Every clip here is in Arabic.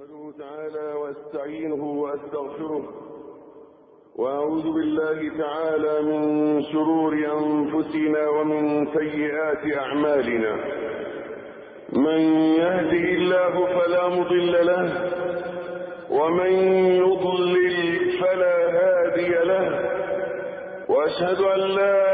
أحمده تعالى وأستعينه وأستغفره وأعوذ بالله تعالى من شرور أنفسنا ومن سيئات أعمالنا. من يهده الله فلا مضل له ومن يضلل فلا هادي له، وأشهد أن لا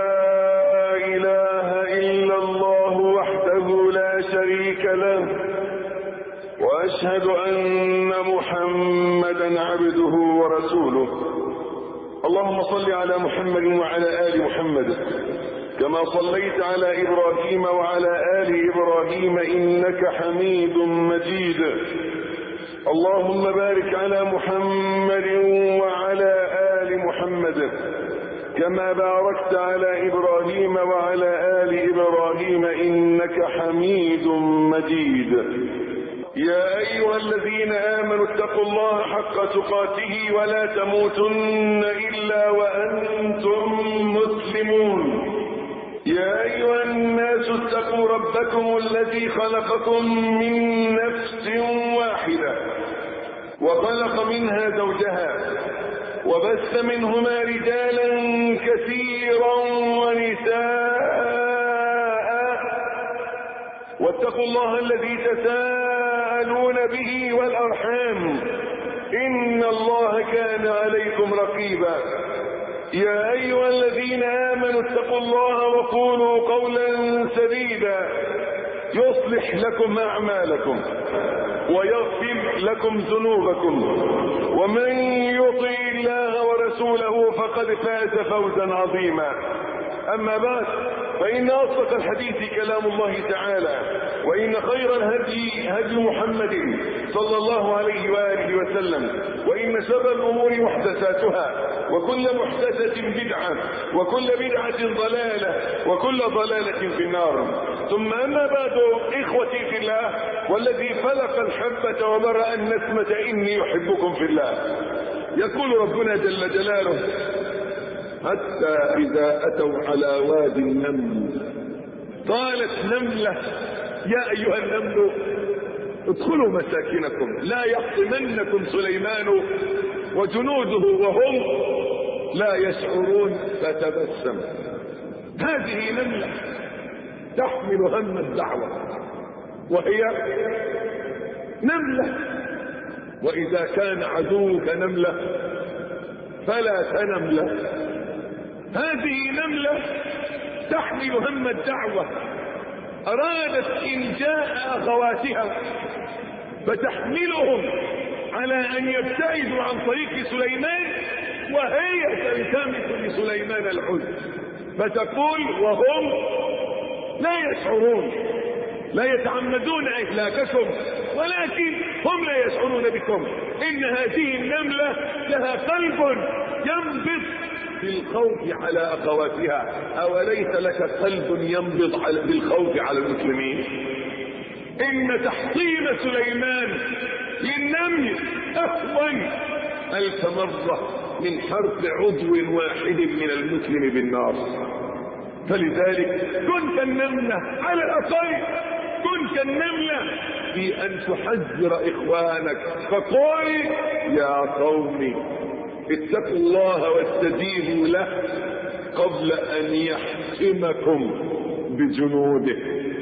إله إلا الله وحده لا شريك له، وأشهد أن محمدا عبده ورسوله. اللهم صل على محمد وعلى آل محمد كما صليت على إبراهيم وعلى آل إبراهيم إنك حميد مجيد. اللهم بارك على محمد وعلى آل محمد كما باركت على إبراهيم وعلى آل إبراهيم إنك حميد مجيد. يا أيها الذين آمنوا اتقوا الله حق تقاته ولا تموتن إلا وأنتم مسلمون. يا أيها الناس اتقوا ربكم الذي خلقكم من نفس واحدة وخلق منها زوجها وبث منهما رجالا كثيرا ونساء، واتقوا الله الذي تساءلون به والأرحام إن الله كان عليكم رقيبا. يا أيها الذين آمنوا اتقوا الله وقولوا قولا سديدا يصلح لكم أعمالكم ويغفر لكم ذنوبكم، ومن يطع الله ورسوله فقد فاز فوزا عظيما. أما بعد، فإن أصدق الحديث كلام الله تعالى، وإن خير الهدي هدي محمد صلى الله عليه وآله وسلم، وإن شر الأمور محدثاتها، وكل محدثة بدعة، وكل بدعة ضلالة، وكل ضلالة في النار. ثم أما بعد، إخوتي في الله والذي فلق الحبة وبرأ النسمة إني أحبكم في الله. يقول ربنا جل جلاله: حتى إذا أتوا على وادي النمل قالت نملة يا أيها النمل ادخلوا مساكنكم لا يحطمنكم سليمان وجنوده وهم لا يشعرون فتبسم. هذه نملة تحمل هم الدعوة، وهي نملة، وإذا كان عدوك نملة فلا تنم له. هذه نملة تحمل هم الدعوة، أرادت إنجاء أخواتها فتحملهم على أن يبتعدوا عن طريق سليمان، وهي تلتمس لسليمان العذر فتقول وهم لا يشعرون، لا يتعمدون إهلاككم ولكن هم لا يشعرون بكم. إن هذه النملة لها قلب ينبض بالخوف على أخواتها. أوليس لك قلب ينبض بالخوف على المسلمين؟ إن تحطيم سليمان للنمل أهون 1000 مرة من حرق عضو واحد من المسلم بالنار. فلذلك كن كالنملة، على الأقل كن كالنملة في أن تحذر إخوانك، فقل يا قوم اتقوا الله واستجيبوا له قبل أن يحكمكم بجنوده.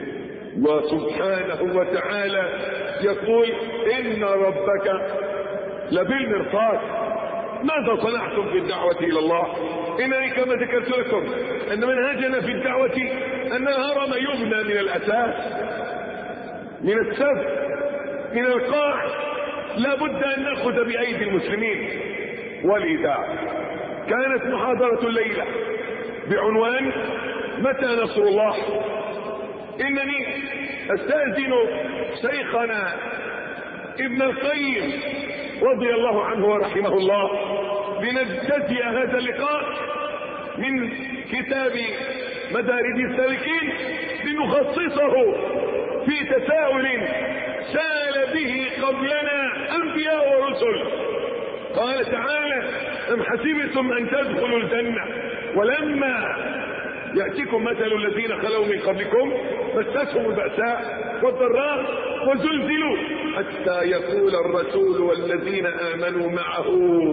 وسبحانه وتعالى يقول إن ربك لبالمرصاد. ماذا صنعتم في الدعوة إلى الله؟ إنني كما ذكرت لكم أن منهجنا في الدعوة أن الهرم يبنى من الأساس، من السبب، من القاع. لا بد أن نأخذ بأيدي المسلمين. ولذا كانت محاضرة الليلة بعنوان متى نصر الله. إنني أستأذن شيخنا ابن القيم رضي الله عنه ورحمه الله لنجتزي هذا اللقاء من كتاب مدارج السالكين لنخصصه في تساؤل سال به قبلنا أنبياء ورسل. قال تعالى: أم حسبتم أن تدخلوا الجنة ولما يأتيكم مثل الذين خلوا من قبلكم مستهم البأساء والضراء وزلزلوا حتى يقول الرسول والذين آمنوا معه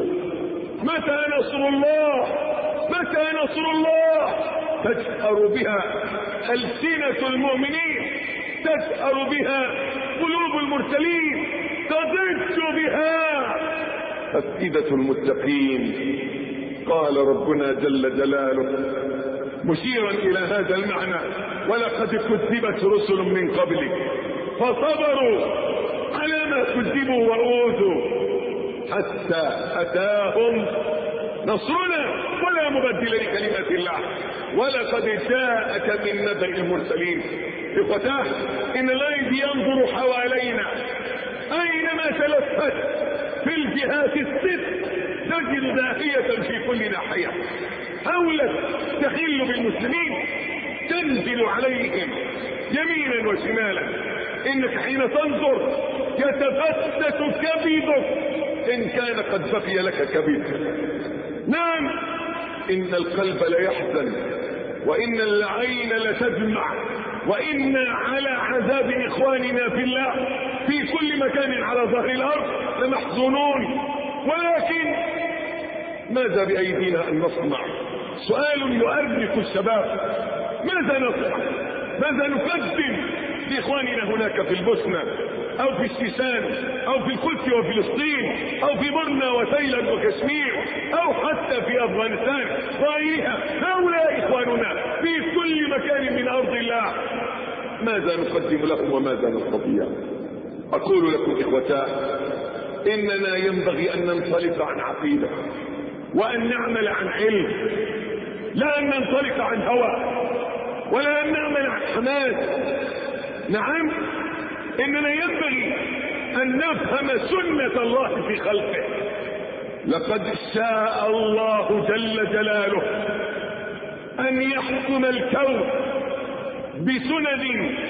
متى نصر الله متى نصر الله. تجأر بها ألسنة المؤمنين، تجأر بها قلوب المرسلين، تضج بها أفئدة المتقين. قال ربنا جل جلاله مشيرا إلى هذا المعنى ولقد كذبت رسل من قبلك فصبروا على ما كذبوا وأوذوا حتى أتاهم نصرنا ولا مبدل لكلمات الله ولقد جاءك من نبأ المرسلين. إخوتاه إن الغيب ينظر حوالينا أينما تلفت في الجهات الست تجد داهية في كل ناحية حولك تخل بالمسلمين تنزل عليهم يمينا وشمالا. إنك حين تنظر يتفتت كبدك إن كان قد بقي لك كبد. نعم إن القلب ليحزن وإن العين لتدمع وإن على عذاب إخواننا في الله في كل مكان على ظهر الأرض لمحزونون. ولكن ماذا بأيدينا أن نصنع؟ سؤال يؤرق الشباب. ماذا نصنع؟ ماذا نقدم لإخواننا هناك في البوسنة أو في الشيشان أو في القدس وفلسطين أو في برما وتايلاند وكشمير أو حتى في أفغانستان وغيرها؟ هؤلاء إخواننا في كل مكان من أرض الله. ماذا نقدم لهم وماذا نستطيع؟ أقول لكم إخوتاه إننا ينبغي أن ننطلق عن عقيدة وأن نعمل عن علم، لا أن ننطلق عن هوى ولا أن نعمل عن حماس. نعم إننا ينبغي أن نفهم سنة الله في خلقه. لقد شاء الله جل جلاله أن يحكم الكون بسنن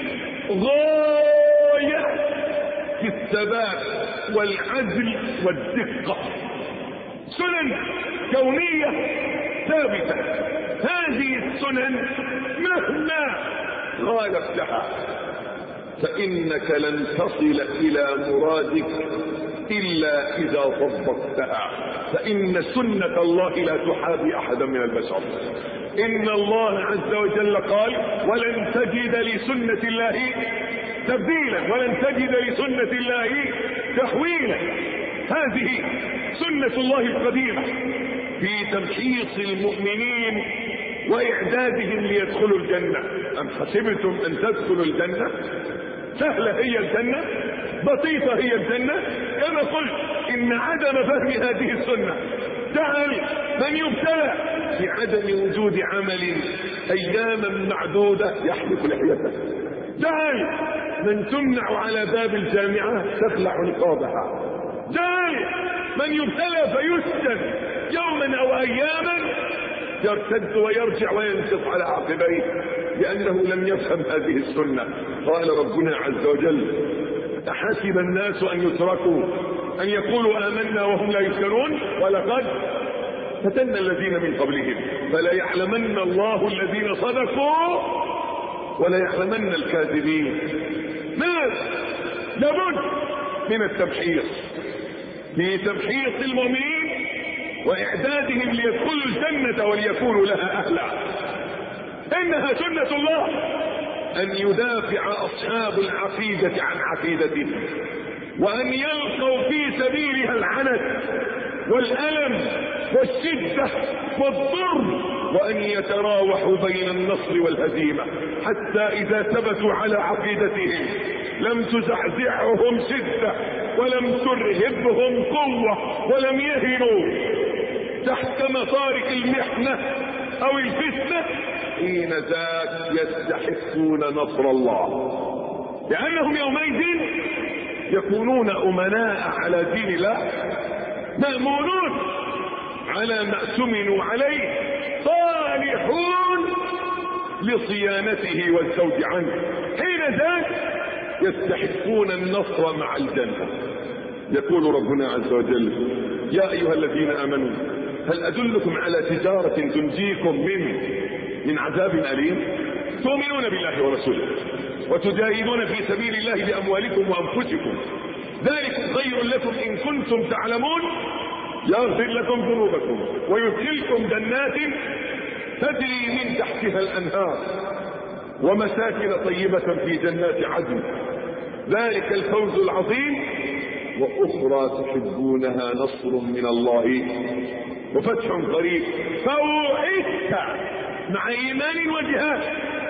غاية في الثبات والعدل والدقة، سنن كونية ثابتة. هذه السنن مهما خالفتها فإنك لن تصل إلى مرادك إلا إذا طبقتها، فإن سنة الله لا تحابي أحدا من البشر. إن الله عز وجل قال ولن تجد لسنة الله تبديلا ولن تجد لسنة الله تحويلا. هذه سنة الله القديمة في تمحيص المؤمنين وإعدادهم ليدخلوا الجنة. أم حسبتم أن تدخلوا الجنة؟ سهلة هي الجنة، بسيطة هي الجنة. كما قلت إن عدم فهم هذه السنة جعل من يبتلى بعدم وجود عمل أياما معدودة يحلق لحيته، جعل من تمنع على باب الجامعة تخلع نقابها، جعل من يبتلى فيسجن يوما أو أياما يرتد ويرجع وينصف على عقبيه لأنه لم يفهم هذه السنة. قال ربنا عز وجل أحسب الناس أن يتركوا أن يقولوا آمنا وهم لا يفتنون ولقد فتنا الذين من قبلهم فلا يعلمن الله الذين صدقوا ولا يعلمن الكاذبين. لابد من التمحيص في تمحيص المؤمنين وإعدادهم ليدخلوا الجنة وليكونوا لها أهلا. إنها سنة الله أن يدافع أصحاب العقيدة عن عقيدتهم وأن يلقوا في سبيلها العنت والألم والشدة والضر وأن يتراوحوا بين النصر والهزيمة حتى إذا ثبتوا على عقيدتهم لم تزعزعهم شدة ولم ترهبهم قوة ولم يهنوا تحت مطارق المحنة أو الفتنة. حين ذاك يستحقون نصر الله لأنهم يومئذ يكونون أمناء على دين الله مأمونون على ما اؤتمنوا عليه صالحون لصيانته والزوج عنه. حين ذاك يستحقون النصر مع الجنة. يقول ربنا عز وجل يا أيها الذين آمنوا هل أدلكم على تجارة تنجيكم من عذاب أليم؟ تؤمنون بالله ورسوله وتجاهدون في سبيل الله بأموالكم وأنفسكم خير لكم إن كنتم تعلمون يغفر لكم ذنوبكم ويدخلكم جنات تجري من تحتها الأنهار ومساكن طيبة في جنات عدن ذلك الفوز العظيم. وأخرى تحبونها نصر من الله وفتح قريب. فوعدت مع إيمان وجهاد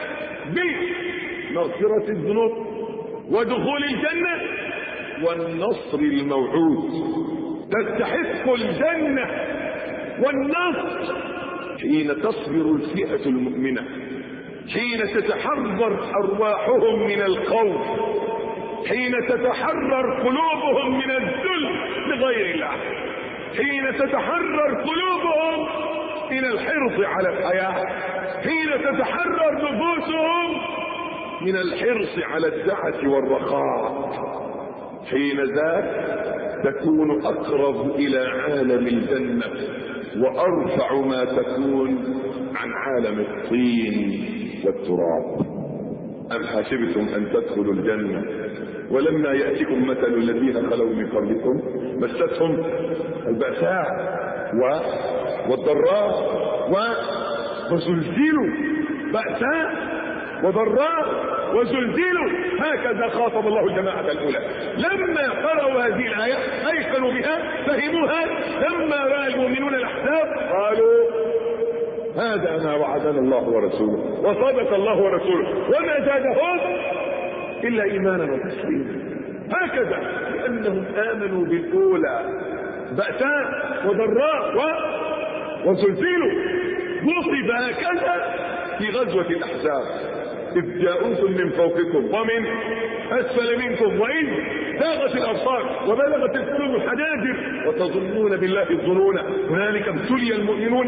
بمغفرة الذنوب ودخول الجنة والنصر الموعود. تستحق الجنة والنصر حين تصبر الفئة المؤمنة، حين تتحرر أرواحهم من الخوف، حين تتحرر قلوبهم من الذل لغير الله، حين تتحرر قلوبهم من الحرص على الحياة، حين تتحرر نفوسهم من الحرص على الدعة والرخاء. حين ذاك تكون أقرب إلى عالم الجنة وأرفع ما تكون عن عالم الطين والتراب. أم حسبتم أن تدخلوا الجنة ولما يأتكم مثل الذين خلوا من قبلكم مستهم البأساء والضراء وزلزلوا. بأساء وضراء وزلزلوا. هكذا خاطب الله الجماعة الأولى. لما قرأوا هذه الآية أيقنوا بها فهموها. لما رأى المؤمنون الأحزاب قالوا هذا ما وعدنا الله ورسوله وصدق الله ورسوله وما زادهم إلا إيمانا وتسليما. هكذا لأنهم آمنوا بالأولى بأساء وضراء وزلزلوا. وصف هكذا في غزوة الأحزاب إذ جاءوكم من فوقكم ومن أسفل منكم وإن زاغت الأبصار وبلغت القلوب الحناجر وتظنون بالله الظنون هنالك ابتلي المؤمنون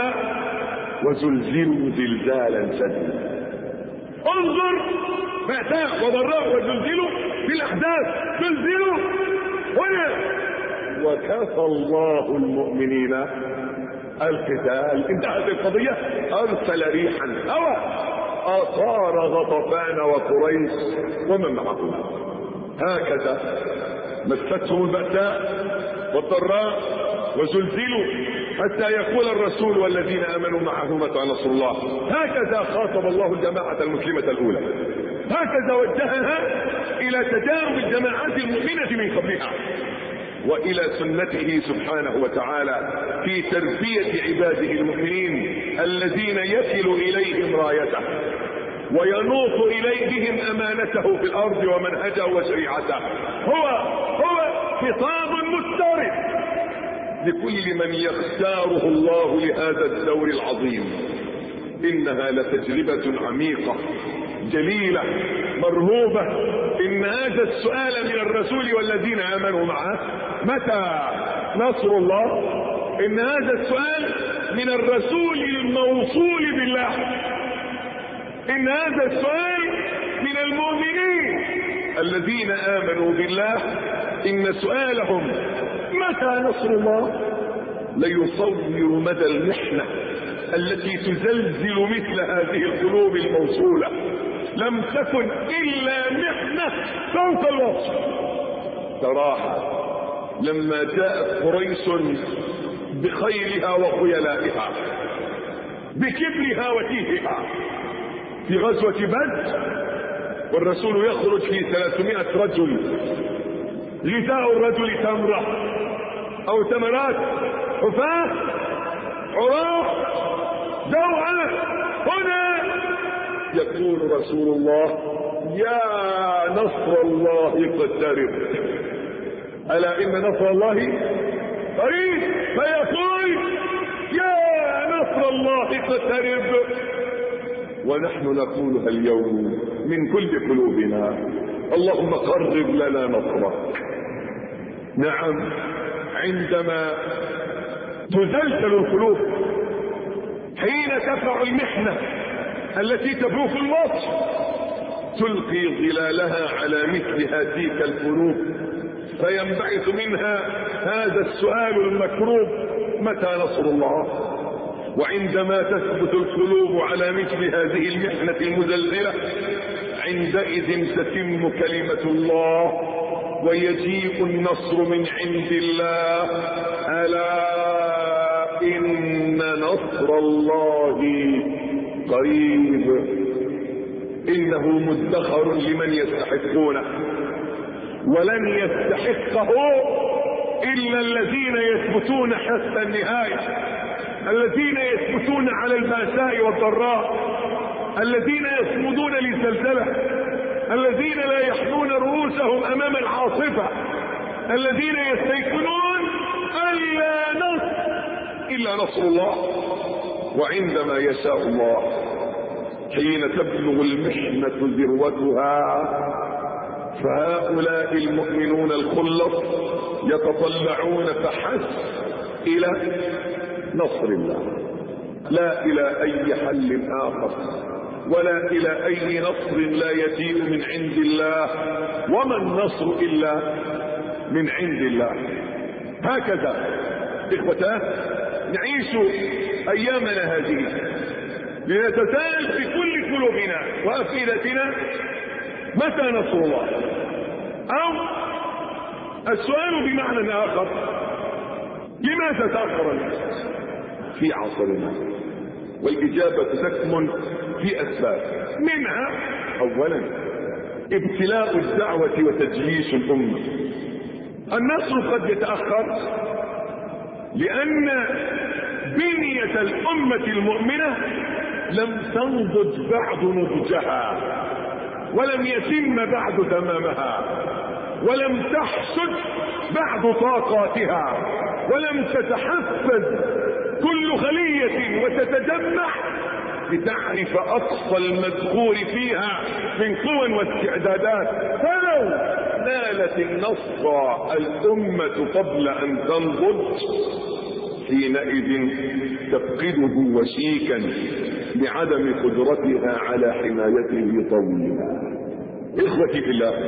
وزلزلوا زلزالا شديدا. انظر بأساء وضراء وزلزلوا في الأحداث زلزلوا هنا. وكفى الله المؤمنين القتال. انتهت القضية. أرسل ريحا هوى أطار غطفان وقريش ومن معهم. هكذا مستهم البأساء والضراء وزلزلوا حتى يقول الرسول والذين آمنوا معه متى نصر الله. هكذا خاطب الله الجماعة المسلمة الأولى. هكذا وجهها إلى تجارب الجماعات المؤمنة من قبلها وإلى سنته سبحانه وتعالى في تربية عباده المؤمنين الذين يصل إليهم رايته وينوط إليهم أمانته في الأرض ومنهجه وشريعته. هو خطاب مضطرب لكل من يختاره الله لهذا الدور العظيم. إنها لتجربة عميقة جليلة مرهوبة. إن هذا السؤال من الرسول والذين آمنوا معه متى نصر الله. إن هذا السؤال من الرسول الموصول بالله. إن هذا السؤال من المؤمنين الذين آمنوا بالله. إن سؤالهم متى نصر الله ليصور مدى المحنة التي تزلزل مثل هذه القلوب الموصولة. لم تكن إلا محنة فوق الوصف. تراها لما جاءت قريش بخيلها وخيلائها بكبرها وتيهها في غزوة بدر والرسول يخرج في 300 رجل. غذاء الرجل تمرة أو تمرات حفاة عراة جوعة. هنا يقول رسول الله يا نصر الله اقترب. ألا إن نصر الله قريب. فيقول يا نصر الله اقترب. ونحن نقولها اليوم من كل قلوبنا اللهم قرب لنا نصرك. نعم عندما تزلزل القلوب حين تقع المحنة التي تبوك الوصف تلقي ظلالها على مثل هذه القلوب فينبعث منها هذا السؤال المكروب متى نصر الله. وعندما تثبت القلوب على مثل هذه المحنة المزلزلة عندئذ تتم كلمة الله ويجيء النصر من عند الله. ألا إن نصر الله قريب. إنه مدخر لمن يستحقونه، ولن يستحقه إلا الذين يثبتون حتى النهاية، الذين يثبتون على البأساء والضراء، الذين يصمدون للزلزلة، الذين لا يحنون رؤوسهم أمام العاصفة، الذين يستيقنون ألا نصر إلا نصر الله، وعندما يشاء الله حين تبلغ المحنة ذروتها فهؤلاء المؤمنون الخلص يتطلعون فحسب إلى نصر الله، لا إلى أي حل آخر، ولا إلى أي نصر لا يجيء من عند الله، وما النصر إلا من عند الله. هكذا إخوتاه نعيش أيامنا هذه لنتساءل في كل قلوبنا وأفئدتنا متى نصر الله؟ أو السؤال بمعنى آخر: لماذا تأخر الناس في عصرنا؟ والإجابة تكمن في أسباب، منها أولا ابتلاء الدعوة وتجييش الأمة. النصر قد يتأخر لأن بنية الأمة المؤمنة لم تنضج بعد نضجها، ولم يتم بعد تمامها، ولم تحشد بعد طاقاتها، ولم تتحفز كل خلية وتتجمع لتعرف أقصى المذكور فيها من قوى واستعدادات. فلو نالت النصر الأمة قبل أن تنضج حينئذ تفقده وشيكا لعدم قدرتها على حمايته طويلا. إخوتي في الله،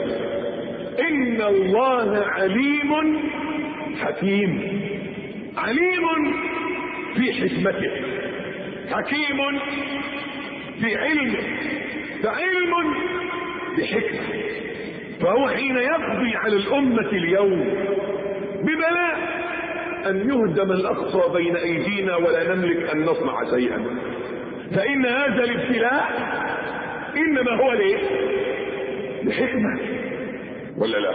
إن الله عليم حكيم، عليم في حكمته، حكيم في علمه، فعلم بحكمه. فهو حين يقضي على الأمة اليوم ببلاء أن يهدم الأقصى بين أيدينا ولا نملك أن نصنع شيئا، فإن هذا الابتلاء إنما هو ليه؟ لحكمة، ولا لا؟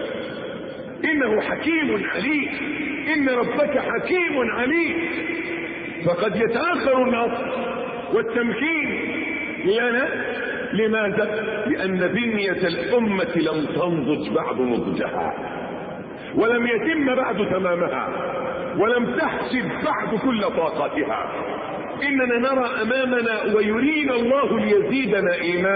إنه حكيم عليم، إن ربك حكيم عليم. فقد يتأخر النصر والتمكين لنا. لماذا؟ لأن بنية الأمة لم تنضج بعد نضجها، ولم يتم بعد تمامها، ولم تحشد بعد كل طاقاتها. إننا نرى أمامنا ويرينا الله ليزيدنا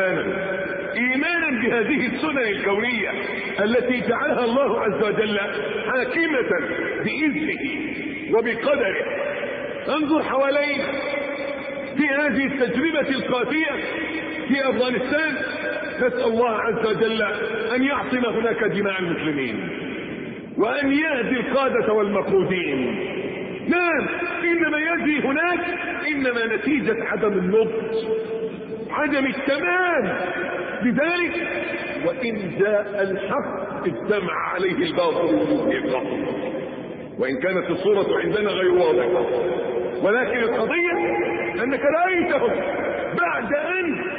إيمانا بهذه السنن الكونية التي جعلها الله عز وجل حاكمة بإذنه وبقدره. انظر حوالينا في هذه التجربة القاسية في أفغانستان، نسأل الله عز وجل أن يعصم هناك دماء المسلمين وأن يهدي القادة والمقودين. نعم، إنما يجري هناك إنما نتيجة عدم النضج، عدم التمام. لذلك وإن جاء الحق اجتمع عليه الباطل والباطل، وإن كانت الصورة عندنا غير واضحة، ولكن القضية أنك رأيتهم بعد أن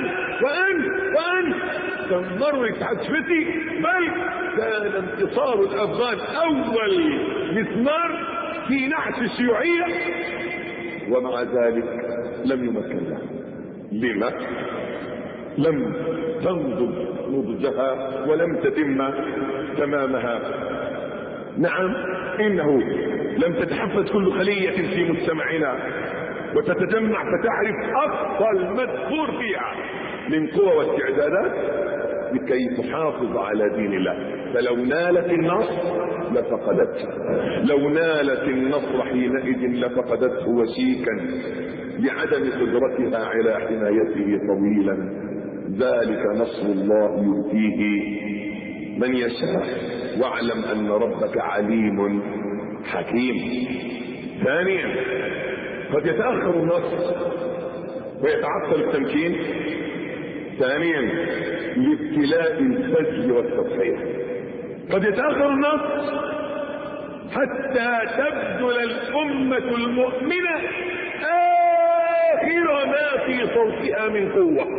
تمرت حتفتي، بل كان انتصار الأفغان أول مسمار في نعش الشيوعية، ومع ذلك لم يمكن له. لما؟ لم تنضج نضجها ولم تتم تمامها. نعم، إنه لم تتحفز كل خلية في مجتمعنا وتتجمع فتعرف أقصى المذكور فيها من قوى واستعدادات لكي تحافظ على دين الله. فلو نالت النصر لفقدته، لو نالت النصر حينئذ لفقدته وشيكا لعدم قدرتها على حمايته طويلا. ذلك نصر الله يؤتيه من يشاء، واعلم أن ربك عليم حكيم. ثانيا، قد يتأخر النصر ويتعطل التمكين. ثانيا، لابتلاء الفجر والتضحية. قد يتأخر النصر حتى تبذل الأمة المؤمنة آخر ما في صوتها من قوة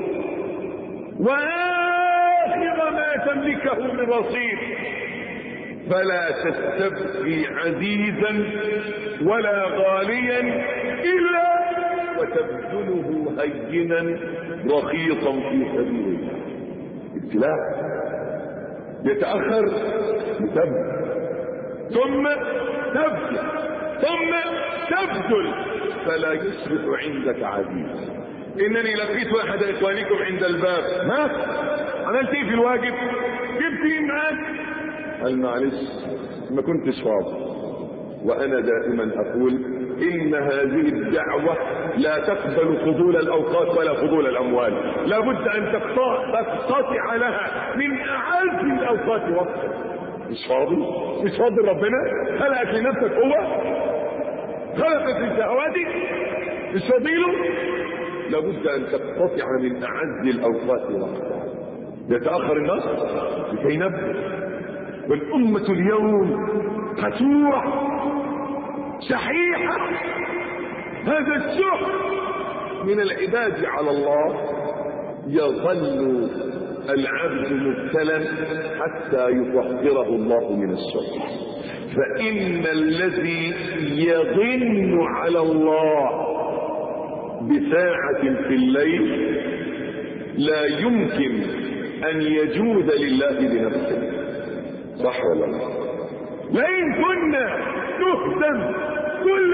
وآخر ما تملكه من رصيد، فلا تستبقي عزيزا ولا غاليا إلا وتبذله هينا رخيصا في سبيل الله. ابتلاء يتأخر يتبذل ثم تبذل ثم تبذل فلا يصبح عندك عزيز. انني لقيت احد اخوانكم عند الباب، ها عملت ايه في الواجب؟ جبت ايه معاك؟ قال معلش ما كنتش فاضي. وانا دائما اقول ان هذه الدعوة لا تقبل فضول الاوقات ولا فضول الاموال، لابد ان تقتطع لها من اعز الاوقات وقتا. مش فاضي ربنا خلقك لنفسك، هو خلقك لشهواتك، مش فاضيله. لابد ان تقتطع من اعز الاوقات وقتا. يتاخر النصر لكي نبذل، والامه اليوم قسوره شحيحه. هذا الشح من العباد على الله. يظل العبد مبتلا حتى يطهره الله من الشح، فإن الذي يظن على الله بساعة في الليل لا يمكن أن يجود لله بنفسه. صح ولا لا؟ لئن كنا نهزم كل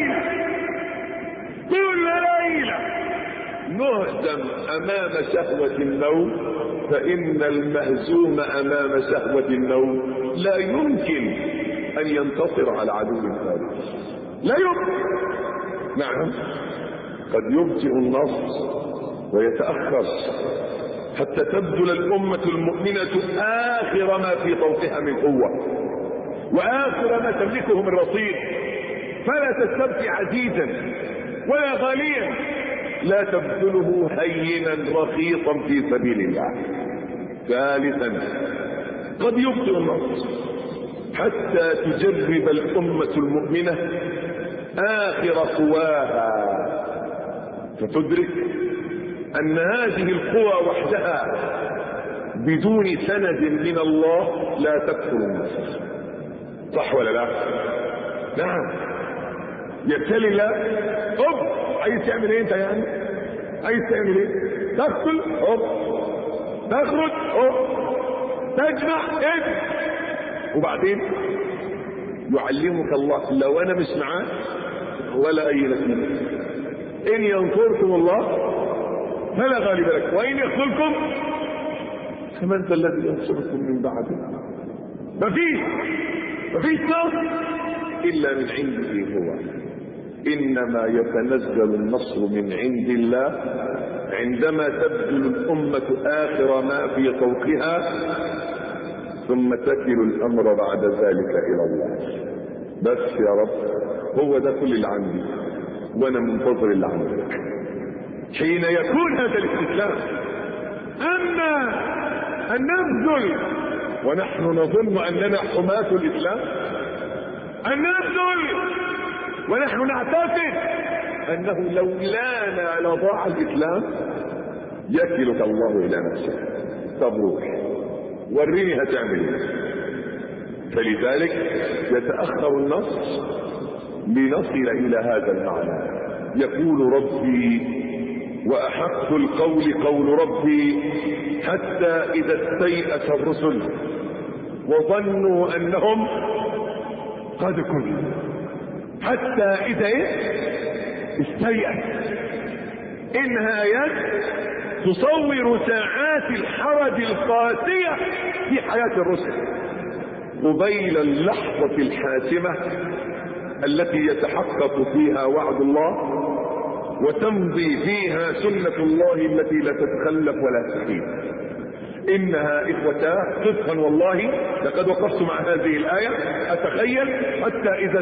ليلة نهزم أمام شهوة النوم، فإن المهزوم أمام شهوة النوم لا يمكن أن ينتصر على عدو خارج. لا يمكن. نعم قد يبطئ النصر ويتأخر حتى تبذل الأمة المؤمنة آخر ما في طوقها من قوة وآخر ما تملكه من رصيد، فلا تستبقي عزيزا ولا غاليا، لا تبذله هينا رخيصا في سبيل الله. ثالثا قد يبطئ النصر حتى تجرب الأمة المؤمنة آخر قواها، فتدرك أن هذه القوى وحدها بدون سند من الله لا تكثر النصر. صح ولا لا؟ نعم. يبتلي الله. عايز تعمل ايه انت يعني؟ عايز تعمل ايه؟ تقتل تخرج تجمع وبعدين يعلمك الله لو انا مش معاك ولا اي نتيجه. ان ينصركم الله فلا غالب لكم وان يخذلكم فمن ذا الذي ينصركم من بعده. مفيش نصر الا من عنده هو. انما يتنزل النصر من عند الله عندما تبذل الامه اخر ما في طوقها ثم تكل الامر بعد ذلك الى الله. بس يا رب هو ده كل اللي عندي وانا منتظر اللي عندك. حين يكون هذا الاستسلام، اما ان نبذل ونحن نظن اننا حماة الاسلام، ان نبذل ونحن نعتقد انه لولانا لضاع الاسلام، يكلك الله الى نفسه. طب روح وريني هتعمل ايه. فلذلك يتاخر النصر لنصل الى هذا المعنى. يقول ربي واحق القول قول ربي حتى اذا استيأس الرسل وظنوا انهم قد كذبوا. حتى اذا استيأس. انها آيات تصور ساعات الحرج القاسية في حياة الرسل قبيل اللحظة الحاسمة التي يتحقق فيها وعد الله وتمضي فيها سنة الله التي لا تتخلف ولا تخيب. انها اخوتاه صدقا والله لقد وقفت مع هذه الآية اتخيل حتى اذا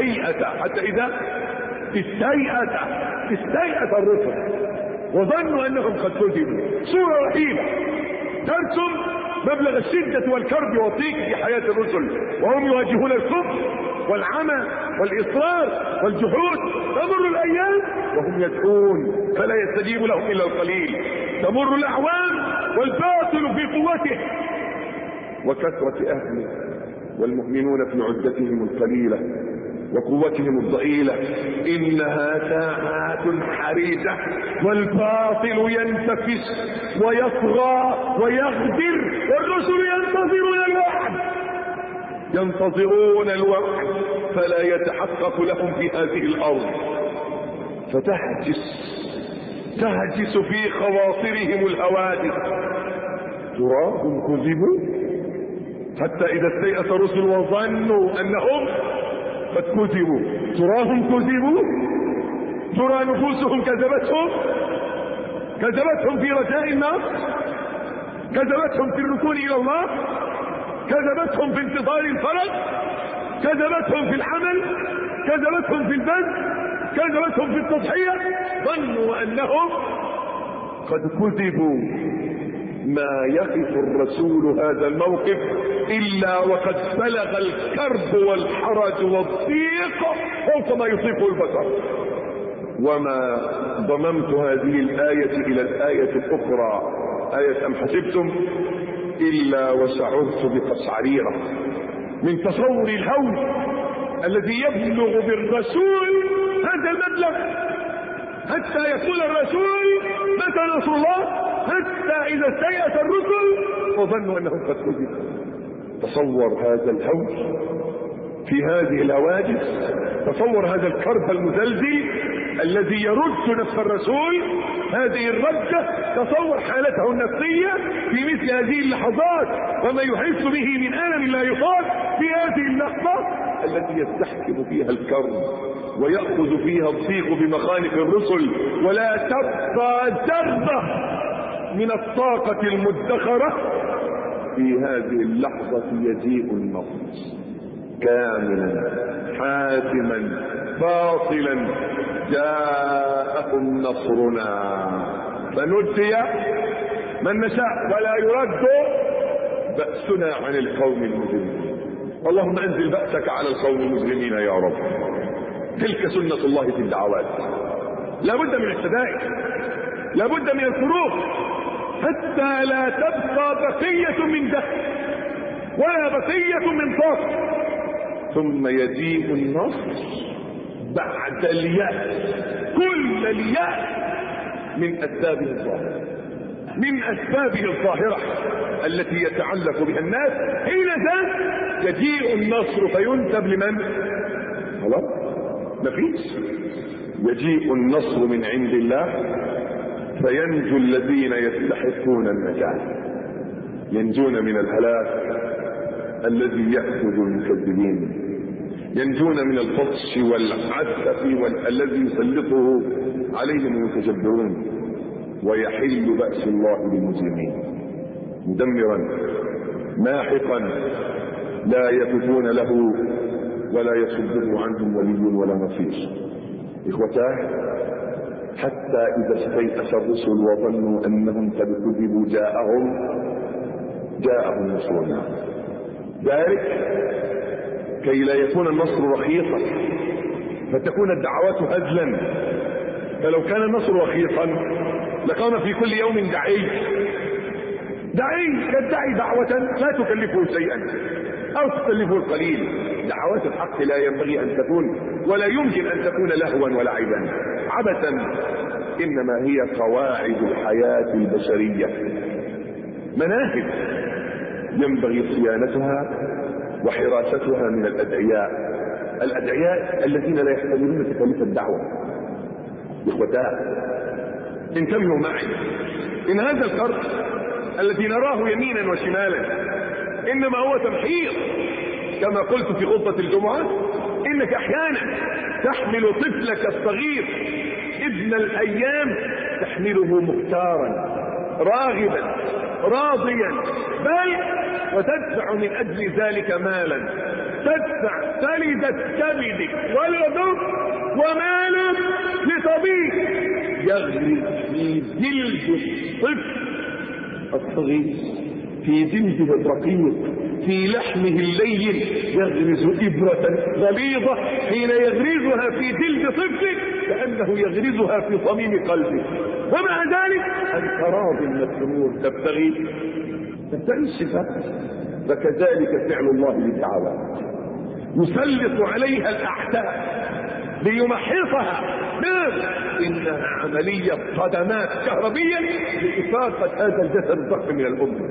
استيأس الرسل وظنوا انهم قد كذبوا. صورة رهيبة ترسم مبلغ الشدة والكرب والضيق في حياة الرسل، وهم يواجهون الكفر والعمى والإصرار والجحود. تمر الأيام وهم يدعون فلا يستجيب لهم إلا القليل. تمر الأعوام والباطل في قوته وكثرة أهله، والمؤمنون في عدتهم القليلة وقوتهم الضئيلة. إنها ساعات حرجة، والباطل ينتفس ويطغى ويغدر، والرسل ينتظرون الوعد فلا يتحقق لهم في هذه الأرض، تهجس في خواطرهم الحوادث. تراهم كذبوا حتى إذا استيأس الرسل وظنوا أنهم قد كذبوا. تراهم كذبوا، ترى نفوسهم كذبتهم في رجاء النصر، كذبتهم في الركون إلى الله، كذبتهم في انتظار الفرج، كذبتهم في العمل، كذبتهم في البذل، كذبتهم في التضحية. ظنوا أنهم قد كذبوا. ما يقف الرسول هذا الموقف إلا وقد بلغ الكرب والحرج والضيق فوق ما يطيق البشر. وما ضممت هذه الآية إلى الآية الأخرى، آية أم حسبتم، إلا وشعرت بقشعريرة من تصور الهول الذي يبلغ بالرسول هذا المبلغ، حتى يقول الرسول متى نصر الله، حتى إذا استيأس الرسل وظنوا أنهم قد كذبوا. تصور هذا الهول في هذه الهواجس، تصور هذا الكرب المزلزل الذي يرد نفس الرسول هذه الردة، تصور حالته النفسية في مثل هذه اللحظات وما يحس به من ألم لا يطاق في هذه اللحظة التي يستحكم فيها الكرب ويأخذ فيها الضيق بمخانق الرسل، ولا تبقى ذرة من الطاقة المدخرة. في هذه اللحظة يجيء النصر كاملا حاسما باطلا. جاءهم نصرنا فنجي من نشاء ولا يرد بأسنا عن القوم المجرمين. اللهم انزل بأسك على القوم المجرمين يا رب. تلك سنة الله في الدعوات. لابد من الشدائد، لابد من الفروق، حتى لا تبقى بقية من دهر ولا بقية من طاقة. ثم يجيء النصر بعد اليأس، كل اليأس من أسبابه الظاهرة، من أسبابه الظاهرة التي يتعلق بها الناس. حينها يجيء النصر فينسب لمن؟ خلاص مفيش. يجيء النصر من عند الله فينجو الذين يستحقون النجاة، ينجون من الهلاك الذي يأخذ المكذبين، ينجون من البطش والعسف الذي يسلطه عليهم المتجبرون، ويحل بأس الله بالمجرمين مدمرا ماحقا لا يقفون له ولا يصده عنهم ولي ولا نصير. إخوتاه، حتى إذا استيأس الرسل وظنوا أنهم قد كذبوا جاءهم نصرنا. ذلك كي لا يكون النصر رخيصا فتكون الدعوات هزلا. فلو كان النصر رخيصا لقام في كل يوم داعي يدعي دعوة لا تكلفه شيئا أو تكلفه القليل. دعوات الحق لا ينبغي أن تكون ولا يمكن أن تكون لهوا ولعبا عبثا، إنما هي قواعد الحياة البشرية، مناهج ينبغي صيانتها وحراستها من الأدعياء الذين لا يحتملون تكاليف الدعوة. إخوتاه، انتبهوا معي، إن هذا القرض الذي نراه يمينا وشمالا إنما هو تمحيص. كما قلت في خطبة الجمعة، إنك أحيانا تحمل طفلك الصغير ابن الأيام، تحمله مختارا راغبا راضيا، بل وتدفع من أجل ذلك مالا، تدفع فلذة كبدك والعضو ومالك لطبيب يغرس في جلد الطفل الصغير في جلده الرقيق، في لحمه اللين، يغرز إبرة غليظة حين يغرزها في جلد طفلك كأنه يغرزها في صميم قلبه، ومع ذلك أنت راض مسرور تبتغي الشفاء. فكذلك فعل الله بالدعوات، يسلط عليها الأعداء ليمحصها. إنها عملية صدمات كهربية لإفاقة هذا الجسد الضخم من الأمة.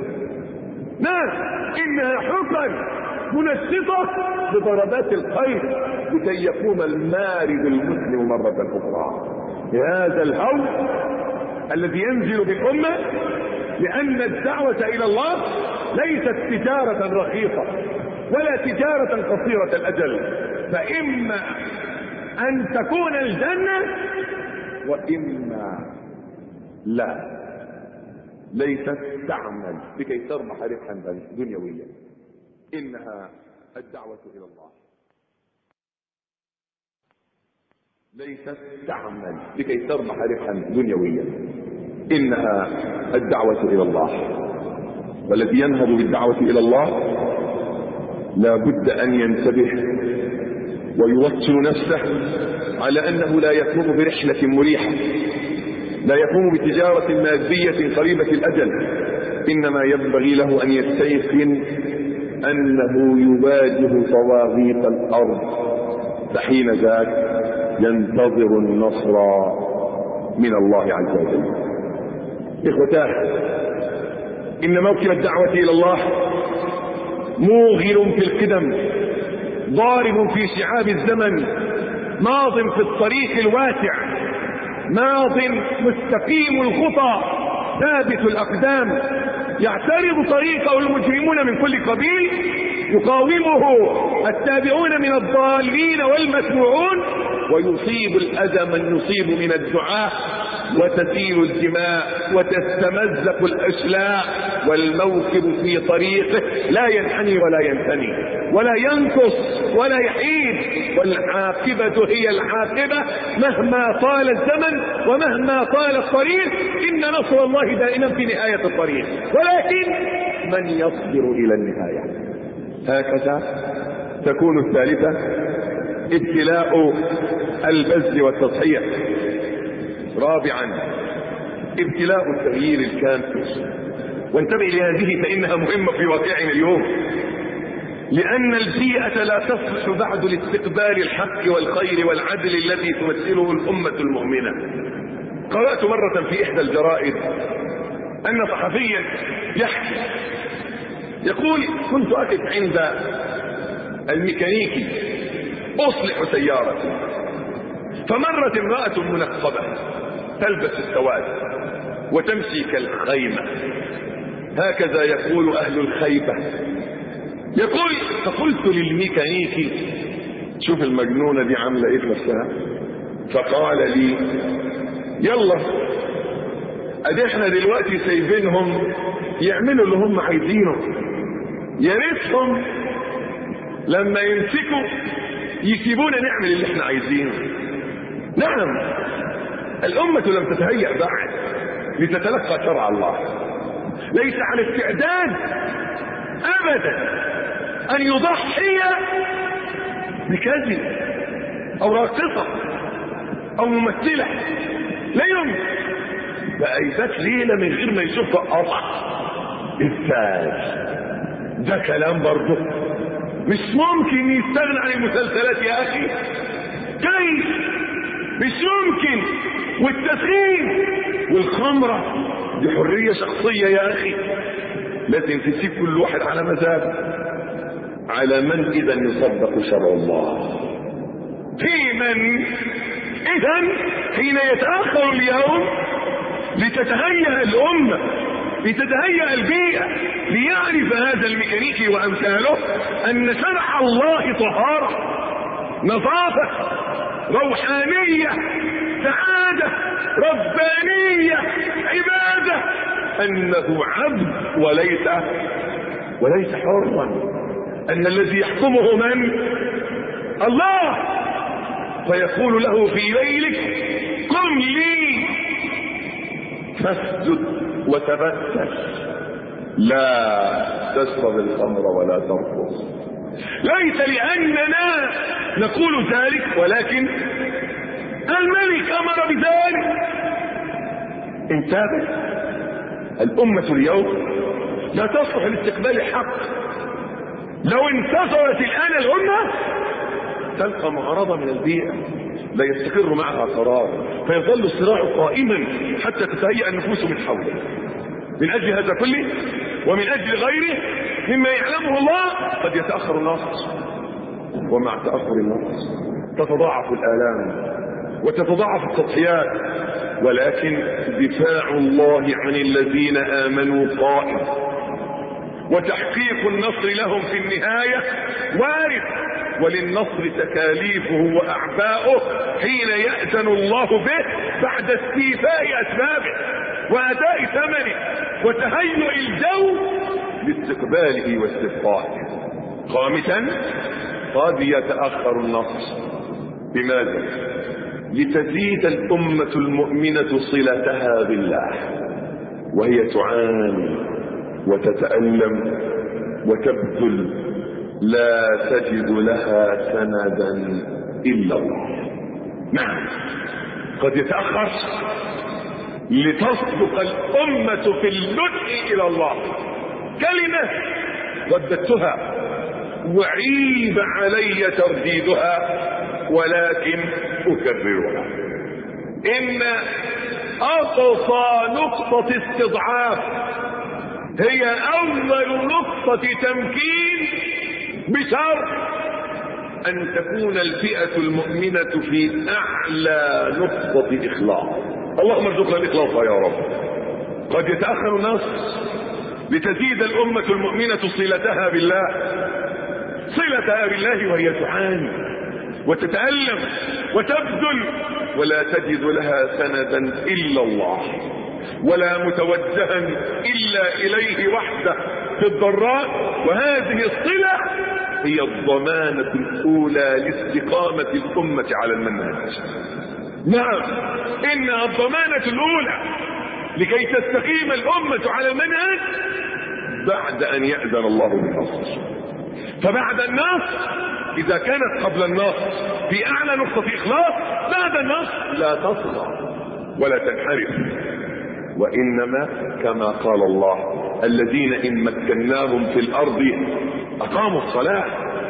إنها حقن منشطة بضربات الخير لكي يقوم المارد المسلم مرة أخرى بهذا الهول الذي ينزل بالأمة. لأن الدعوة إلى الله ليست تجارة رخيصة ولا تجارة قصيرة الأجل، فإما أن تكون الجنة وإما لا. ليست تعمل لكي تربح ربحا دنيويا، إنها الدعوة إلى الله. ليست تعمل لكي تربح ربحا دنيويا، إنها الدعوة إلى الله. والذي ينهض بالدعوة إلى الله لا بد أن ينتبه ويوصل نفسه على أنه لا يقوم برحلة مريحة، لا يقوم بتجارة مادية قريبة الأجل، إنما ينبغي له أن يستيقن أنه يواجه طواغيت الأرض، فحين ذاك ينتظر النصر من الله عز وجل. إخوتاه، إن موكب الدعوة إلى الله موغل في القدم، ضارب في شعاب الزمن، ماض في الطريق الواسع، ماض مستقيم الخطى ثابت الأقدام، يعترض طريقه المجرمون من كل قبيل، يقاومه التابعون من الضالين والمسموعون، ويصيب الأذى من يصيب من الدعاء، وتسيل الدماء وتستمزق الأشلاء، والموكب في طريقه لا ينحني ولا ينثني ولا ينقص ولا يحيد، والعاقبة هي العاقبة مهما طال الزمن ومهما طال الطريق. إن نصر الله دائما في نهاية الطريق، ولكن من يصبر إلى النهاية. هكذا تكون الثالثة ابتلاء البذل والتضحية. رابعا ابتلاء التغيير الكامل. وانتبه لهذه فإنها مهمة في واقعنا اليوم، لأن البيئة لا تصلح بعد لاستقبال الحق والخير والعدل الذي تمثله الأمة المؤمنة. قرأت مرة في إحدى الجرائد أن صحفيا يحكي يقول: كنت أقف عند الميكانيكي أصلح سيارتي، فمرت امرأة منقبة تلبس السواد وتمشي كالخيمة، هكذا يقول أهل الخيبة. يقول: فقلت للميكانيكي: شوف المجنونة دي عاملة ايه في نفسها؟ فقال لي: يلا ادي احنا دلوقتي سايبينهم يعملوا اللي هم عايزينه، يا ريتهم لما يمسكوا يسيبونا نعمل اللي احنا عايزينه. نعم، الأمة لم تتهيأ بعد لتتلقى شرع الله، ليس على استعداد أبدا أن يضحي بكذب أو راقصة أو ممثلة، لا يمكن. بأيذات ليلة من غير ما يشوفها قطع الفاج. ده كلام برضه مش ممكن يستغنى عن المسلسلات يا أخي، كيف؟ مش ممكن. والتدخين والخمرة دي حرية شخصية يا أخي، لازم تسيب كل واحد على مزاجه. على من إذا يصدق شرع الله؟ في من إذا حين يتأخر اليوم لتتهيأ الأمة، لتتهيأ البيئة، ليعرف هذا الميكانيكي وأمثاله أن شرع الله طهارة، نظافة، روحانية، سعادة، ربانية، عبادة، أنه عبد وليس حرا، أن الذي يحكمه من؟ الله. فيقول له في ليلك: قم لي فاسجد وتبتل. لا تشرب الخمر ولا ترقص. ليس لأننا نقول ذلك، ولكن الملك أمر بذلك. انتبه، الأمة اليوم لا تصلح لاستقبال الحق. لو انتصرت الآن الأمة تلقى معارضة من البيئة لا يستقر معها قرار، فيظل الصراع قائما حتى تتهيأ النفوس من حوله. من أجل هذا كله ومن أجل غيره مما يعلمه الله قد يتأخر النصر، ومع تأخر النصر تتضاعف الآلام وتتضاعف التضحيات، ولكن دفاع الله عن الذين آمنوا قائم، وتحقيق النصر لهم في النهاية وارد، وللنصر تكاليفه وأعباؤه حين يأذن الله به بعد استيفاء أسبابه وأداء ثمنه وتهيئ الجو لاستقباله واستبقائه. خامسا، قد يتأخر النصر. لماذا؟ لتزيد الأمة المؤمنة صلتها بالله، وهي تعاني وتتألم وتبذل، لا تجد لها سندا إلا الله. نعم، قد يتأخر لتصدق الأمة في اللجء إلى الله. كلمة رددتها وعيب علي ترديدها، ولكن أكررها. إن أقصى نقطة استضعاف هي أول نقطة تمكين، بشرط أن تكون الفئة المؤمنة في أعلى نقطة إخلاص. اللهم ارزقنا الإخلاص يا رب. قد يتأخر النصر لتزيد الأمة المؤمنة صلتها بالله وهي تعاني وتتألم وتبذل، ولا تجد لها سندا إلا الله، ولا متوجها إلا إليه وحده في الضراء. وهذه الصلة هي الضمانة الأولى لاستقامة الأمة على المنهج. نعم، إنها الضمانة الأولى لكي تستقيم الأمة على المنهج بعد أن يأذن الله بالنصر. فبعد النصر، إذا كانت قبل النصر في أعلى نقطة إخلاص، بعد النصر لا تصغى ولا تنحرف، وإنما كما قال الله: الذين إن مكناهم في الأرض أقاموا الصلاة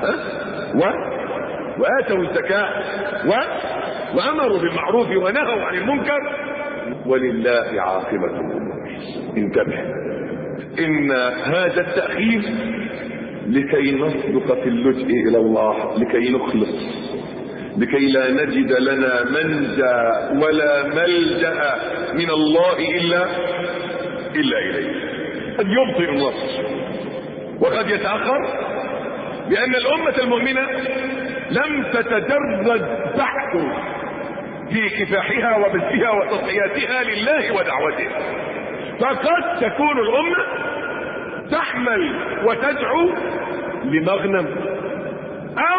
وآتوا الزكاة وأمروا بالمعروف ونهوا عن المنكر ولله عاقبة الأمور. انتبه، إن هذا التأخير لكي نصدق في اللجء إلى الله، لكي نخلص، لكي لا نجد لنا منجا ولا ملجأ من الله إلا إليه. قد يبطئ النصر وقد يتأخر، لأن الأمة المؤمنة لم تتجرد بعد في كفاحها وبذلها وتضحياتها لله ودعوته. فقد تكون الأمة تحمل وتدعو لمغنم، أو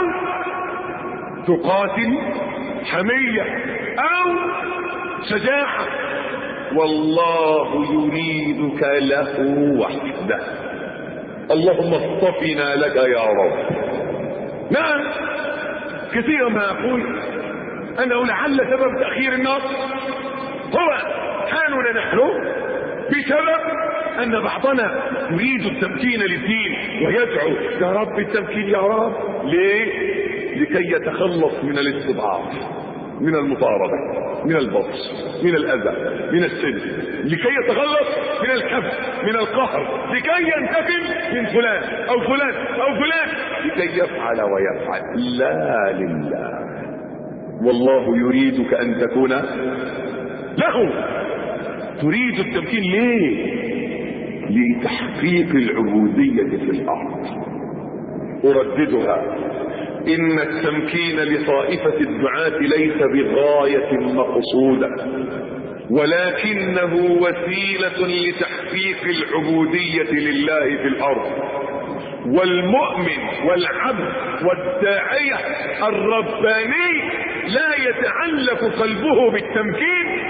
تقاتل حمية، أو شجاعة، والله يريدك له وحده. اللهم اصطفنا لك يا رب. نعم، كثيرا ما أقول أنه لعل سبب تأخير النصر هو حالنا نحن، بسبب أن بعضنا يريد التمكين للدين ويدعو يا رب التمكين يا رب. ليه؟ لكي يتخلص من الاستضعاف، من المطاردة، من البطش، من الأذى، من السجن، لكي يتخلص من الكبت، من القهر، لكي ينتقم من فلان أو فلان أو فلان، لكي يفعل ويفعل. لا لله، والله يريدك أن تكون له. تريد التمكين ليه؟ لتحقيق العبودية في الأرض. أرددها: إن التمكين لطائفة الدعاة ليس بغاية مقصودة، ولكنه وسيلة لتحقيق العبودية لله في الأرض. والمؤمن والعبد والداعية الرباني لا يتعلق قلبه بالتمكين،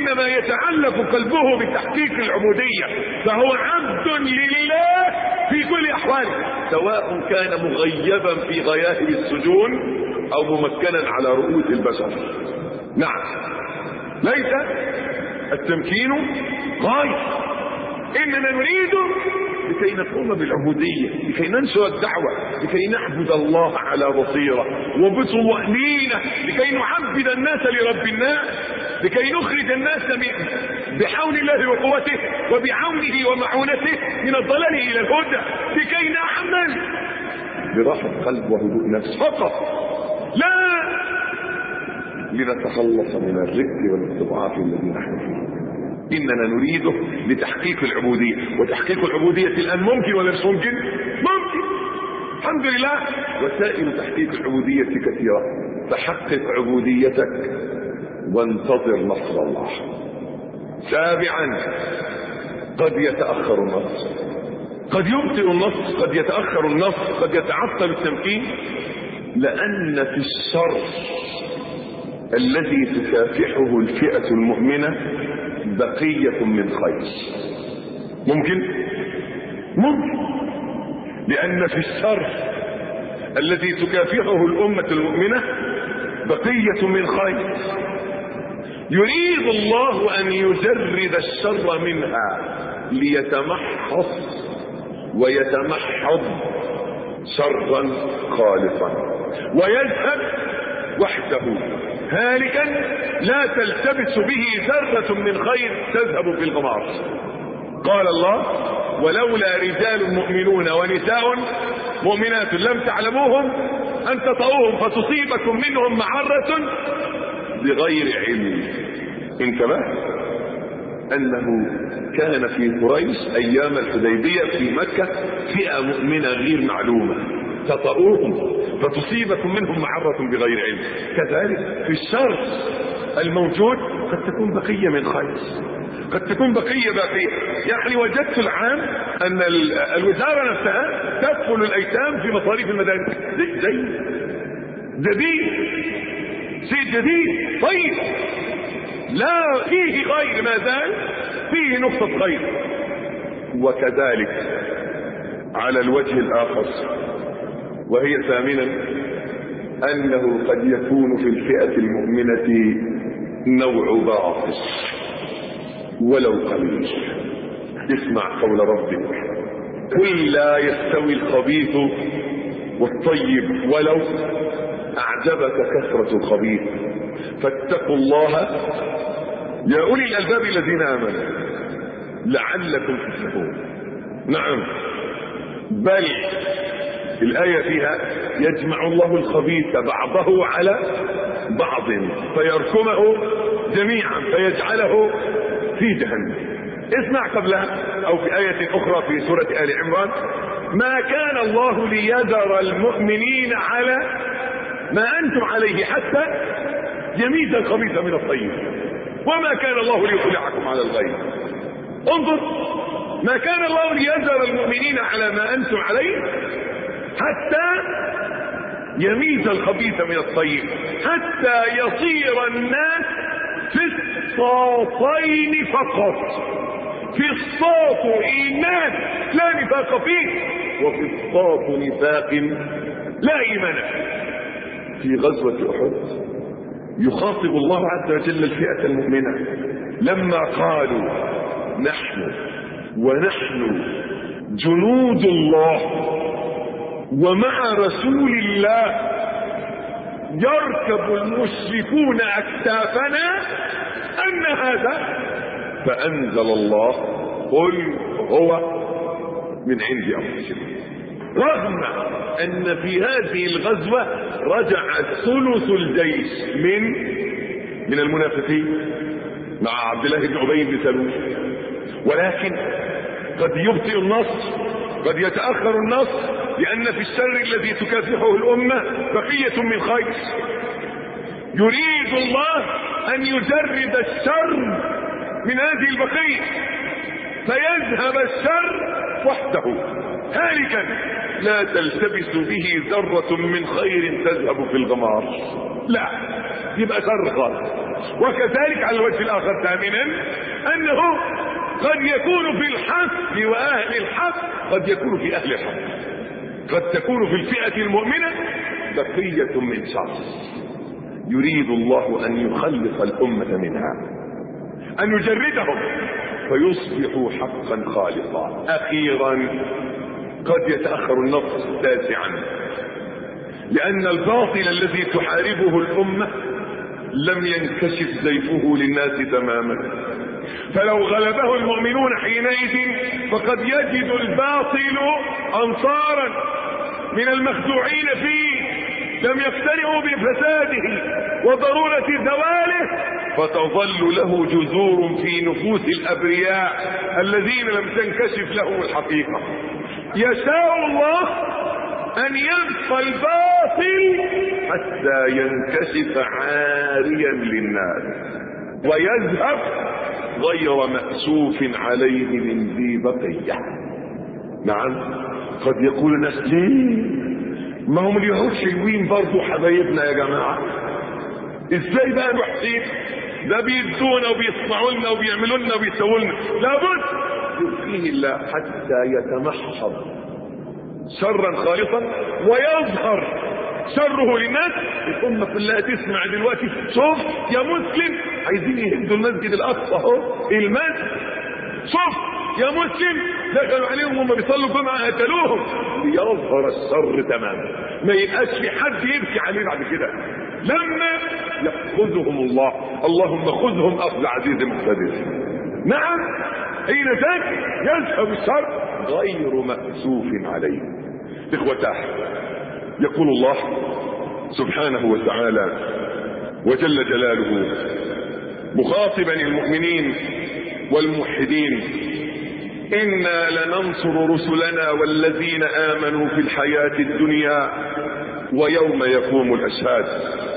وإنما يتعلق قلبه بتحقيق العبودية، فهو عبد لله في كل أحواله، سواء كان مغيبا في غياهب السجون أو ممكنا على رؤوس البشر. نعم، ليس التمكين غاية، إننا نريد لكي نقوم بالعبودية، لكي ننشر الدعوة، لكي نعبد الله على بصيرة وبطمأنينة، لكي نعبد الناس لرب الناس، لكي نخرج الناس بحول الله وقوته وبعونه ومعونته من الضلال إلى الهدى، لكي نعمل براحة قلب وهدوء نفس فقط، لا لنتخلص من الرق والاستضعاف الذي نحن فيه. إننا نريده لتحقيق العبودية، وتحقيق العبودية الآن ممكن ولا مش ممكن؟ ممكن الحمد لله. وسائل تحقيق العبودية كثيرة، فحقق عبوديتك وانتظر نصر الله. سابعا، قد يتأخر النصر، قد يبطئ النصر، قد يتأخر النصر، قد يتعطل التمكين، لأن في الشر الذي تكافحه الفئة المؤمنة بقية من خير. ممكن لأن في الشر الذي تكافحه الأمة المؤمنة بقية من خير، يريد الله أن يجرد الشر منها ليتمحص ويتمحض شرا خالصا ويذهب وحده هالكا لا تلتبس به ذرة من خير تذهب في الغمار. قال الله: ولولا رجال مؤمنون ونساء مؤمنات لم تعلموهم أن تطؤوهم فتصيبكم منهم معرة بغير علم. انتبه أنه كان في قريش أيام الحديبية في مكة فئة مؤمنة غير معلومة تطؤوهم فتصيبكم منهم معرة بغير علم. كذلك في الشر الموجود قد تكون بقية من خير، قد تكون بقية باقية. يعني وجدت العام أن الوزارة نفسها تدخل الأيتام في مصاريف المدارس. زي جديد، شيء جديد طيب، لا فيه خير، ما زال فيه نقطة خير. وكذلك على الوجه الآخر، وهي ثامنا، أنه قد يكون في الفئة المؤمنة نوع باطل ولو قليل. اسمع قول ربك: قل لا يستوي الخبيث والطيب ولو أعجبك كثرة الخبيث فاتقوا الله يا أولي الألباب الذين آمنوا لعلكم تفلحون. نعم، بل الآية فيها يجمع الله الخبيث بعضه على بعض فيركمه جميعا فيجعله في جهنم. اسمع قبلها أو في آية أخرى في سورة آل عمران: ما كان الله ليذر المؤمنين على ما أنتم عليه حتى يميز الخبيث من الطيب وما كان الله ليطلعكم على الغيب. انظر، ما كان الله ليذر المؤمنين على ما أنتم عليه حتى يميز الخبيث من الطيب، حتى يصير الناس في الصافين فقط. في الصاف إيمان لا نفاق فيه، وفي الصاف نفاق لا إيمان. في غزوة أحد يخاطب الله عز وجل الفئة المؤمنة لما قالوا: نحن جنود الله ومع رسول الله يركب المشركون أكتافنا أن هذا، فأنزل الله: قل هو من عند أنفسكم. رغم أن في هذه الغزوة رجع ثلث الجيش من المنافقين مع عبد الله بن أبي بن سلول، ولكن قد يبطئ النصر، قد يتأخر النصر، لأن في الشر الذي تكافحه الأمة بقية من خير. يريد الله أن يجرد الشر من هذه البقية فيذهب الشر وحده هالكا لا تلتبس به ذرة من خير تذهب في الغمار. لا، يبقى شر خالص. وكذلك على الوجه الآخر ثامنا أنه قد يكون في الحق وأهل الحق، قد يكون في أهل الحق، قد تكون في الفئة المؤمنة بقية من شر يريد الله أن يخلص الأمة منها، أن يجردهم فيصبحوا حقا خالصا. أخيرا قد يتأخر النصر تاسعا، لأن الباطل الذي تحاربه الأمة لم ينكشف زيفه للناس تماما، فلو غلبه المؤمنون حينئذ فقد يجد الباطل أنصارا من المخدوعين فيه لم يقتنعوا بفساده وضرورة زواله، فتظل له جذور في نفوس الأبرياء الذين لم تنكشف لهم الحقيقة. يشاء الله أن يبقى الباطل حتى ينكشف عاريا للناس ويذهب غير مأسوف عليه من ذي بقية. نعم، قد يقول الناس ليه؟ ما هم اليهود حلوين برضو حبايبنا يا جماعة، ازاي بقى وحشين؟ ده بيدونا وبيصنعوا لنا وبيعملوا لنا وبيسووا لنا. لابد يبقيه الله حتى يتمحض شرا خالصا ويظهر شره للناس. الأمة كلها تسمع دلوقتي، شوف يا مسلم عايزين يهدوا المسجد الأقصى اهو المسجد، شوف يا مسلم دخلوا عليهم وهم بيصلوا الجمعة قتلوهم، ليظهر الشر تماما، ما يبقاش في حد يبكي عليه بعد كده لما يأخذهم الله. اللهم خذهم أخذ عزيز مقتدر. نعم، حين ذاك يذهب الشر غير مأسوف عليه. إخوتاه، يقول الله سبحانه وتعالى وجل جلاله مخاطبا المؤمنين والموحدين: إنا لننصر رسلنا والذين آمنوا في الحياة الدنيا ويوم يقوم الأشهاد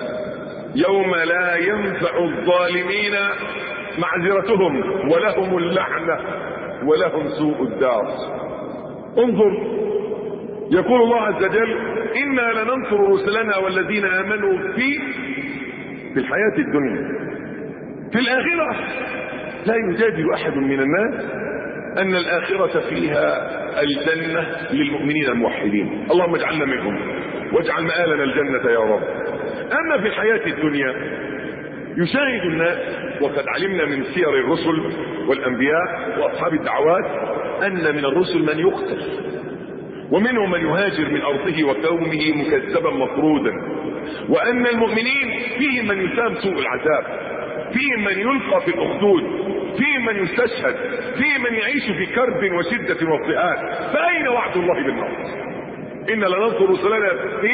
يوم لا ينفع الظالمين معذرتهم ولهم اللعنة ولهم سوء الدار. انظر، يقول الله عز وجل: إنا لننصر رسلنا والذين آمنوا في الحياة الدنيا. في الآخرة لا يجادل أحد من الناس أن الآخرة فيها الجنة للمؤمنين الموحدين، اللهم اجعلنا منهم واجعل مآلنا الجنة يا رب. أما في الحياة الدنيا يشاهد الناس، وقد علمنا من سير الرسل والأنبياء وأصحاب الدعوات أن من الرسل من يقتل، ومنهم من يهاجر من أرضه وقومه مكذبا مطرودا، وأن المؤمنين فيهم من يسام سوء العذاب، فيهم من يلقى في الأخدود، فيهم من يستشهد، فيهم من يعيش في كرب وشدة واضطهاد. فأين وعد الله بالنصر؟ إن لننصر رسلنا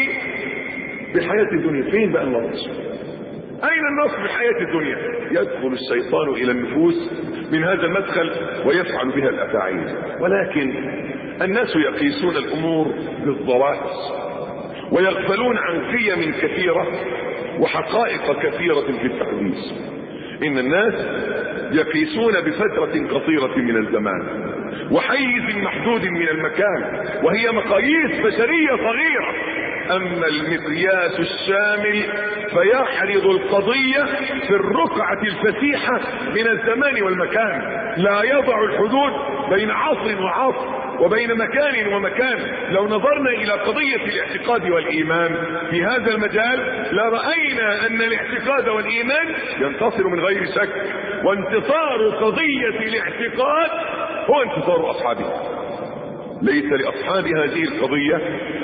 في الحياة الدنيا. فين بقى النصر؟ أين النصر في الحياة الدنيا؟ يدخل الشيطان إلى النفوس من هذا المدخل ويفعل بها الأفاعيل، ولكن الناس يقيسون الأمور بالظواهر ويغفلون عن قيم كثيرة وحقائق كثيرة في التقديس. إن الناس يقيسون بفترة قصيرة من الزمان وحيز محدود من المكان، وهي مقاييس بشرية صغيرة. أما المقياس الشامل فيحرض القضية في الرقعة الفسيحة من الزمان والمكان، لا يضع الحدود بين عصر وعصر وبين مكان ومكان. لو نظرنا إلى قضية الاعتقاد والإيمان في هذا المجال لرأينا أن الاعتقاد والإيمان ينتصر من غير شك، وانتصار قضية الاعتقاد هو انتصار أصحابها. ليس لأصحاب هذه القضية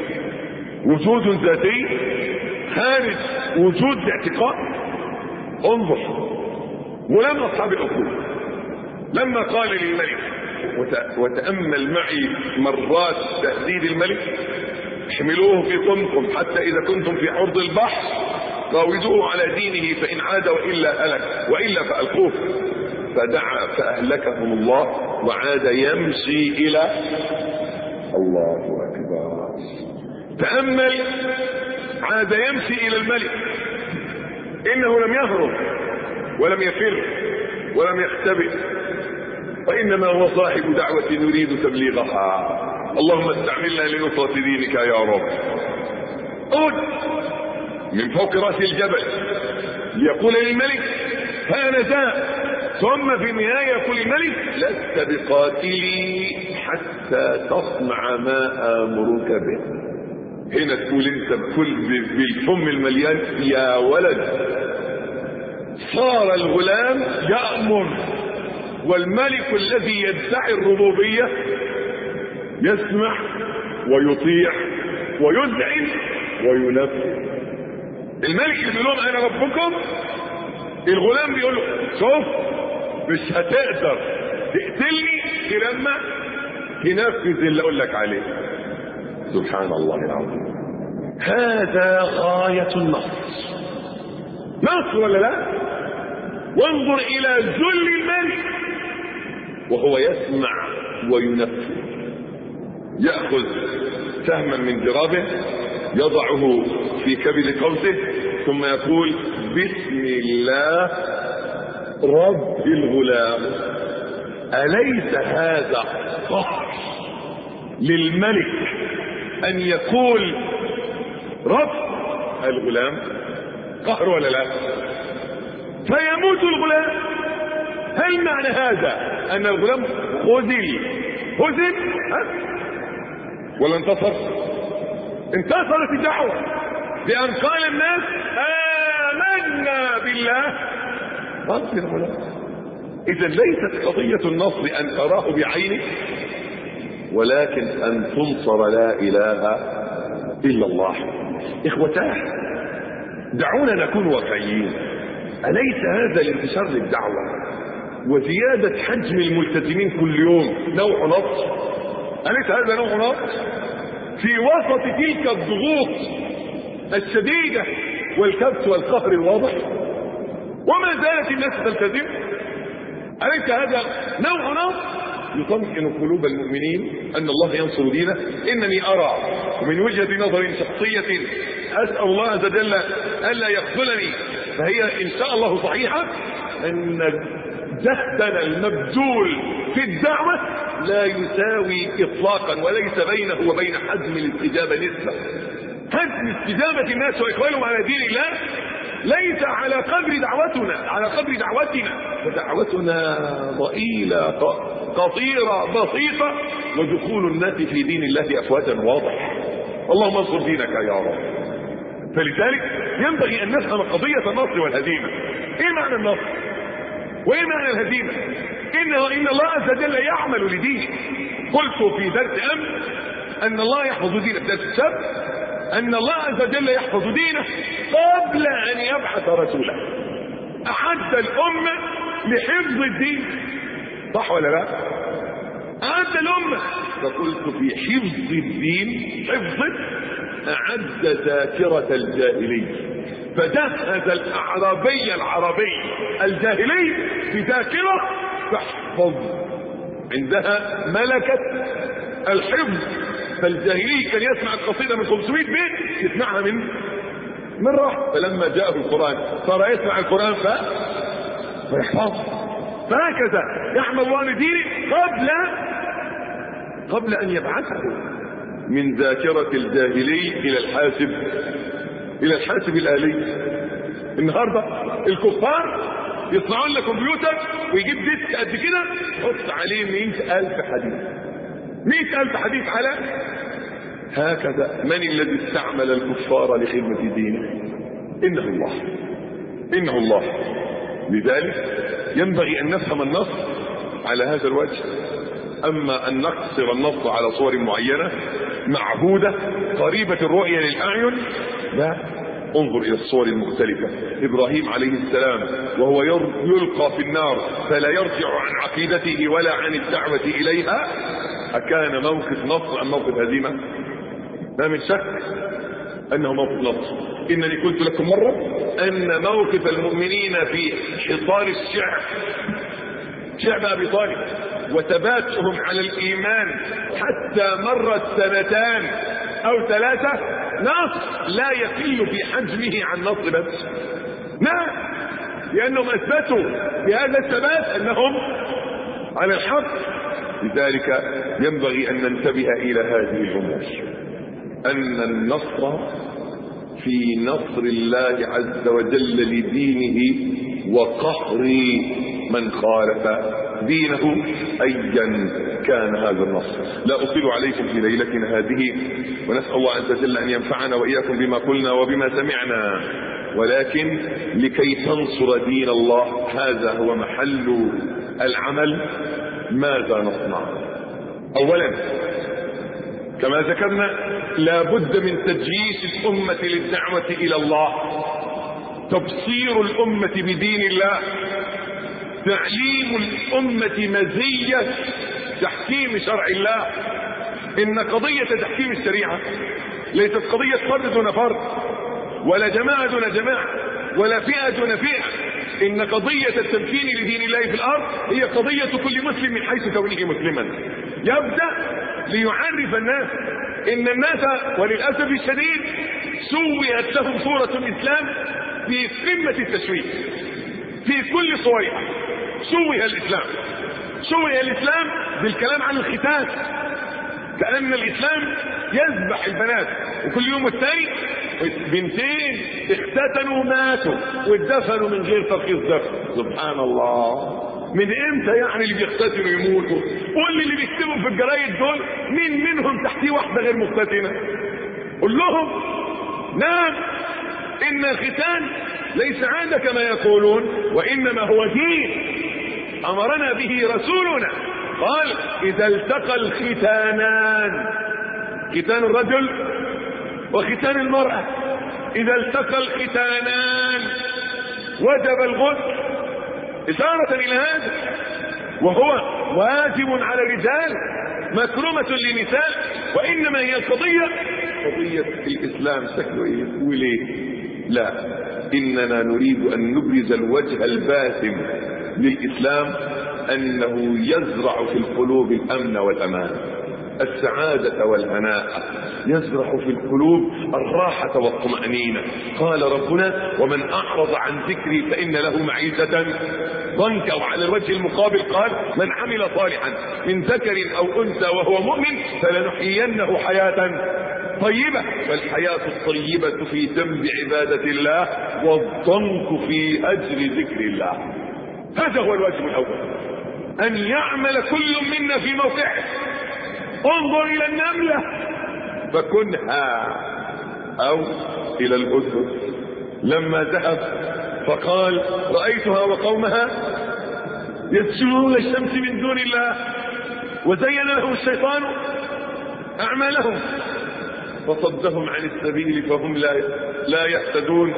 وجود ذاتي خارج وجود الاعتقاد. انظر، ولم أصحاب الأصول لما قال للملك، وتأمل معي مرات تهديد الملك: احملوه في طنكم حتى إذا كنتم في عرض البحر راودوه على دينه فإن عاد وإلا هلك وإلا فألقوه. فدعا فأهلكهم الله وعاد يمشي إلى الله أكبر. تأمل، عاد يمشي إلى الملك، إنه لم يهرب ولم يفر ولم يختبئ، وإنما هو صاحب دعوة يريد تبليغها. اللهم استعملنا لنصرة دينك يا رب. قل من فوق رأس الجبل ليقول للملك: هانذا. ثم في النهاية يقول الملك لست بقاتلي حتى تصنع ما آمرك به. هنا تقول انت بكل بالفم المليان يا ولد. صار الغلام يأمر، والملك الذي يدعي الربوبية يسمع ويطيع ويذعن وينفذ. الملك بيقول لهم انا ربكم، الغلام بيقول له شوف مش هتقدر تقتلني لما تنفذ اللي اقول لك عليه. سبحان الله العظيم. هذا غاية النصر. نصر ولا لا؟ وانظر الى ذل الملك وهو يسمع وينفذ. يأخذ سهما من جرابه يضعه في كبد قوسه ثم يقول بسم الله رب الغلام. أليس هذا قهر للملك أن يقول رب الغلام؟ قهر ولا لا؟ فيموت الغلام. هل معنى هذا أن الغلام خذل ولا انتصر؟ انتصرت الدعوة بأن قال الناس آمنا بالله رب الغلام. إذا ليست قضية النصر أن تراه بعينك، ولكن أن تنصر لا إله إلا الله. إخوتاه دعونا نكون واقعيين. أليس هذا الانتشار للدعوة وزيادة حجم الملتزمين كل يوم نوع نصر؟ أليس هذا نوع نصر في وسط تلك الضغوط الشديدة والكبت والقهر الواضح وما زالت الناس تلتزم؟ أليس هذا نوع نصر يطمئن قلوب المؤمنين أن الله ينصر دينه؟ إنني أرى من وجهة نظر شخصية أسأل الله عز وجل ألا يخذلني فهي إن شاء الله صحيحة، أن جهدنا المبذول في الدعوة لا يساوي إطلاقا وليس بينه وبين حجم الاستجابة نسبة. حجم استجابة الناس وإقبالهم على دين الله ليس على قدر دعوتنا، على قدر دعوتنا، فدعوتنا ضئيلة قصيرة بسيطة، ودخول الناس في دين الله أفواجا واضح. اللهم انصر دينك يا رب. فلذلك ينبغي أن نفهم قضية النصر والهزيمة. إيه معنى النصر؟ وإيه معنى الهزيمة؟ إن الله عز وجل يعمل لدينه. قلت في درس أمس أن الله يحفظ دينه، درس السبت أن الله عز وجل يحفظ دينه قبل أن يبعث رسوله. أعد الأمة لحفظ الدين، صح ولا لا؟ أعد الأمة. فقلت في حفظ الدين حفظه أعد ذاكرة الجاهلي، فجهز الأعرابي الجاهلي بذاكرة تحفظ عندها ملكة الحفظ. فالجاهلي كان يسمع القصيدة من 500 بيت يسمعها من راحة، فلما جاءه القرآن صار يسمع القرآن فيحفظ. فهكذا يحمل الله لدينه قبل أن يبعثه من ذاكرة الجاهلي إلى الحاسب الآلي. النهاردة الكفار يصنعون لك كمبيوتر ويجيب ديسك قد كده يحط عليه 100,000 حديث، 100,000 حديث على هكذا. من الذي استعمل الكفار لخدمة دينه؟ إنه الله. لذلك ينبغي أن نفهم النصر على هذا الوجه. أما أن نقصر النصر على صور معينة معهودة قريبة الرؤية للأعين، لا، انظر إلى الصور المختلفة. إبراهيم عليه السلام وهو يلقى في النار فلا يرجع عن عقيدته ولا عن الدعوة إليها، أكان موقف نصر أم موقف هزيمة؟ ما من شك أنه موقف نصر. إنني قلت لكم مرة أن موقف المؤمنين في حصار شعب أبي طالب وثباتهم على الإيمان حتى مرت 2 أو 3 نصر لا يقل في حجمه عن نصر بس. نعم، لأنهم أثبتوا بهذا الثبات أنهم على الحق. لذلك ينبغي أن ننتبه إلى هذه الأمور، أن النصر في نصر الله عز وجل لدينه وقهر من خالف دينه أيا كان هذا النص. لا أطيل عليكم في ليلتنا هذه، ونسأل الله عز وجل أن ينفعنا وإياكم بما قلنا وبما سمعنا، ولكن لكي تنصر دين الله هذا هو محل العمل. ماذا نصنع؟ أولا كما ذكرنا لا بد من تجيش الأمة للدعوة إلى الله، تبصير الأمة بدين الله، تعليم الأمة مزية تحكيم شرع الله. إن قضية تحكيم الشريعة ليست قضية فرد دون فرد، ولا جماعة دون جماعة، ولا فئة دون فئة. إن قضية التمكين لدين الله في الأرض هي قضية كل مسلم من حيث كونه مسلما. يبدأ ليعرف الناس إن الناس وللأسف الشديد سويت لهم صورة الإسلام في قمة التشويه، في كل صورها سوي الإسلام بالكلام عن الختان، كأن الإسلام يذبح البنات، وكل يوم الثاني بنتين اختتنوا ماتوا واتدفنوا من غير ترخيص دفن. سبحان الله، من امتى يعني اللي بيختتنوا يموتوا؟ قول اللي بيكتبوا في الجرايد دول مين منهم تحتيه واحدة غير مختتنة؟ قول لهم نعم ان الختان ليس عادة كما يقولون، وانما هو دين امرنا به رسولنا. قال اذا التقى الختانان، ختان الرجل وختان المرأة، اذا التقى الختانان وجب الغسل، إشارة إلى هذا، وهو واجب على الرجال مكرمة للنساء. وإنما هي قضية الإسلام شكله إيه وليه؟ لا، إننا نريد أن نبرز الوجه الباسم للإسلام، أنه يزرع في القلوب الأمن والأمان، السعادة والهناء، يزرع في القلوب الراحة والطمأنينة. قال ربنا ومن أعرض عن ذكري فإن له معيشة ضنكا. وعلى الوجه المقابل قال من عمل صالحا من ذكر أو أنثى وهو مؤمن فلنحيينه حياة طيبة. فالحياة الطيبة في ذنب عبادة الله، والضنك في أجر ذكر الله. هذا هو الواجب الأول، أن يعمل كل منا في موقعه. انظر إلى النملة فكنها، أو إلى الأسد لما ذهب فقال رأيتها وقومها يسجدون للشمس من دون الله وزين لهم الشيطان أعمالهم فصدهم عن السبيل فهم لا يهتدون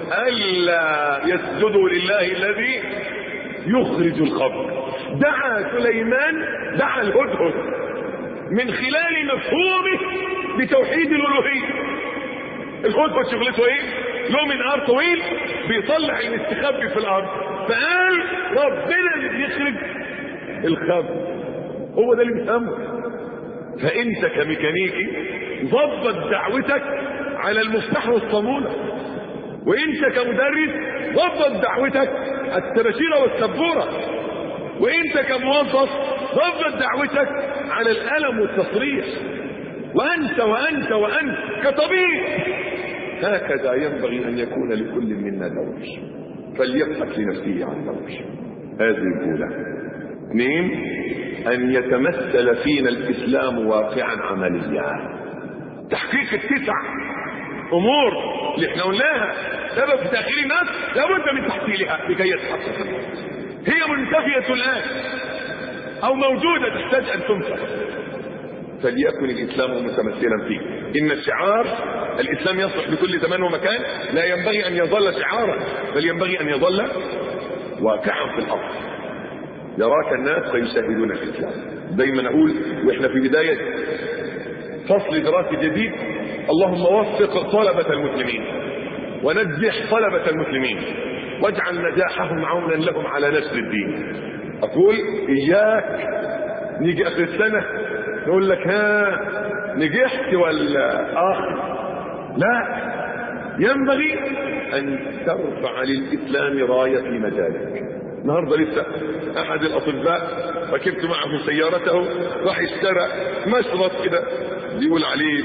ألا يسجدوا لله الذي يخرج الخبر. دعا سليمان، دعا الهدهد من خلال مفهومه بتوحيد الألوهية. الهدهد شغلته ايه؟ له منقار طويل بيطلع المستخبي في الارض، فقال ربنا اللي بيخرج الخبر، هو ده اللي بيفهمه. فانت كميكانيكي ضبط دعوتك على المفتاح والصامولة، وانت كمدرس ضبط دعوتك التباشيرة والسبورة، وانت كموظف ضبط دعوتك على القلم والتصريح، وانت كطبيب. هكذا ينبغي ان يكون لكل منا دور، فليبحث لنفسه عن دور. هذه الأولى. 2 أن يتمثل فينا الإسلام واقعا عمليا. تحقيق ال9 أمور اللي احنا قلناها سبب في تأخير الناس لابد من تحصيلها لكي يتحقق. هي منتفية الآن أو موجودة تحتاج أن تنفع، فليكن الإسلام متمثلا فيه. إن الشعار الإسلام يصلح لكل زمان ومكان لا ينبغي أن يظل شعارا، بل ينبغي أن يظل واقعا في الأرض. يراك الناس فيشاهدون الإسلام. دايما أقول وإحنا في بداية فصل دراسي جديد اللهم وفق طلبة المسلمين ونجح طلبة المسلمين واجعل نجاحهم عونا لهم على نشر الدين. أقول إياك نيجي آخر السنة نقول لك ها نجحت ولا لا، ينبغي أن ترفع للإسلام راية في مجالك. النهارده لسه أحد الأطباء ركبت معه سيارته راح اشترى مشرط كده بيقول عليه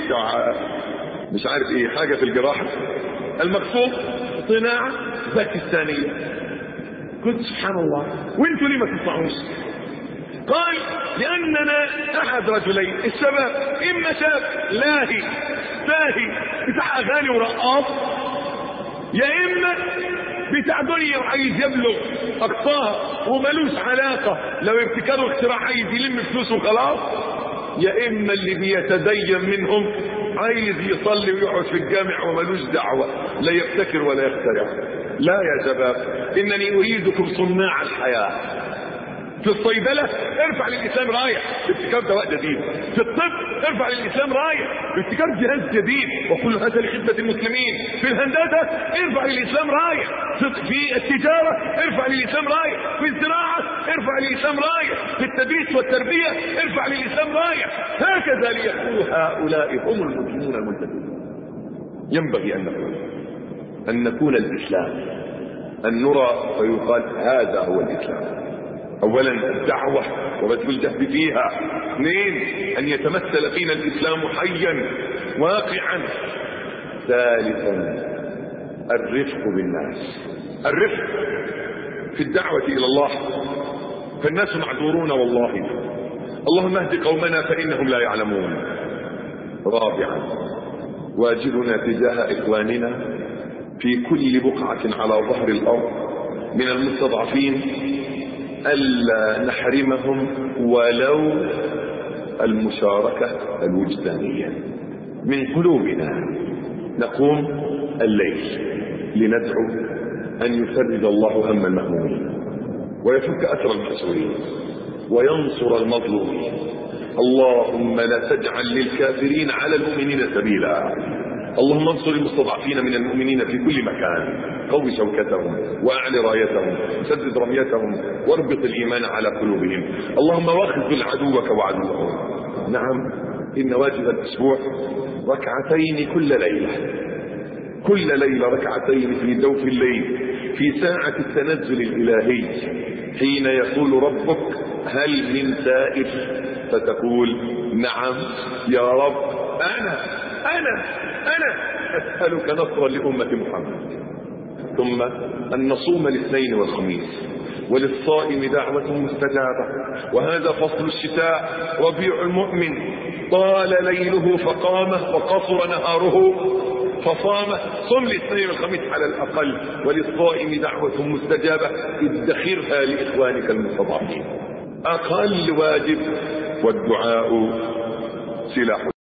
مش عارف ايه حاجة في الجراحة، المقصود صناعة باكستانية. قلت سبحان الله، وانتوا ليه ما تطلعوش؟ قال لأننا أحد رجلين، الشباب إما شاب لاهي ساهي بتاع أغاني ورقاص، يا إما بتاع دنيا وعايز يبلغ أقصاها وملوش علاقة، لو ابتكروا اختراع عايز يلم فلوس وخلاص، يا إما اللي بيتدين منهم عايز يصلي ويقعد في الجامع وملوش دعوة، لا يبتكر ولا يخترع. لا يا شباب، إنني أريدكم صناع الحياة. في الصيدلة ارفع للإسلام راية ابتكار دواء جديد، في الطب ارفع للإسلام راية ابتكار جهاز جديد وكل هذا لخدمة المسلمين، في الهندسة ارفع للإسلام راية، في التجارة ارفع للإسلام راية، في الزراعة ارفع للإسلام راية، في التدريس والتربية ارفع للإسلام راية. هكذا ليكون هؤلاء هم المسلمون المنتجون. ينبغي أن نكون الإسلام، أن نرى فيقال هذا هو الإسلام. اولا الدعوة وبذل الجهد فيها. اثنين ان يتمثل فينا الاسلام حيا واقعا. ثالثا الرفق بالناس، الرفق في الدعوة الى الله، فالناس معذورون والله، اللهم اهد قومنا فانهم لا يعلمون. رابعا واجبنا تجاه اخواننا في كل بقعة على ظهر الارض من المستضعفين ألا نحرمهم ولو المشاركة الوجدانية من قلوبنا. نقوم الليل لندعو أن يفرج الله هم المهمومين ويفك أسر المحسورين وينصر المظلومين. اللهم لا تجعل للكافرين على المؤمنين سبيلا. اللهم انصر المستضعفين من المؤمنين في كل مكان، قو شوكتهم واعل رايتهم، سدد رميتهم، واربط الايمان على قلوبهم. اللهم واخذل عدوك وعدوهم. نعم، ان واجب الاسبوع ركعتين كل ليله ركعتين في دوف الليل في ساعه التنزل الالهي، حين يقول ربك هل من سائل فتقول نعم يا رب أنا أسألك نصرا لأمة محمد. ثم أن نصوم الاثنين والخميس، وللصائم دعوة مستجابة. وهذا فصل الشتاء ربيع المؤمن، طال ليله فقامه وقصر نهاره فصامه. صم الاثنين والخميس على الأقل، وللصائم دعوة مستجابة، ادخرها لإخوانك المستضعفين. أقل واجب، والدعاء سلاح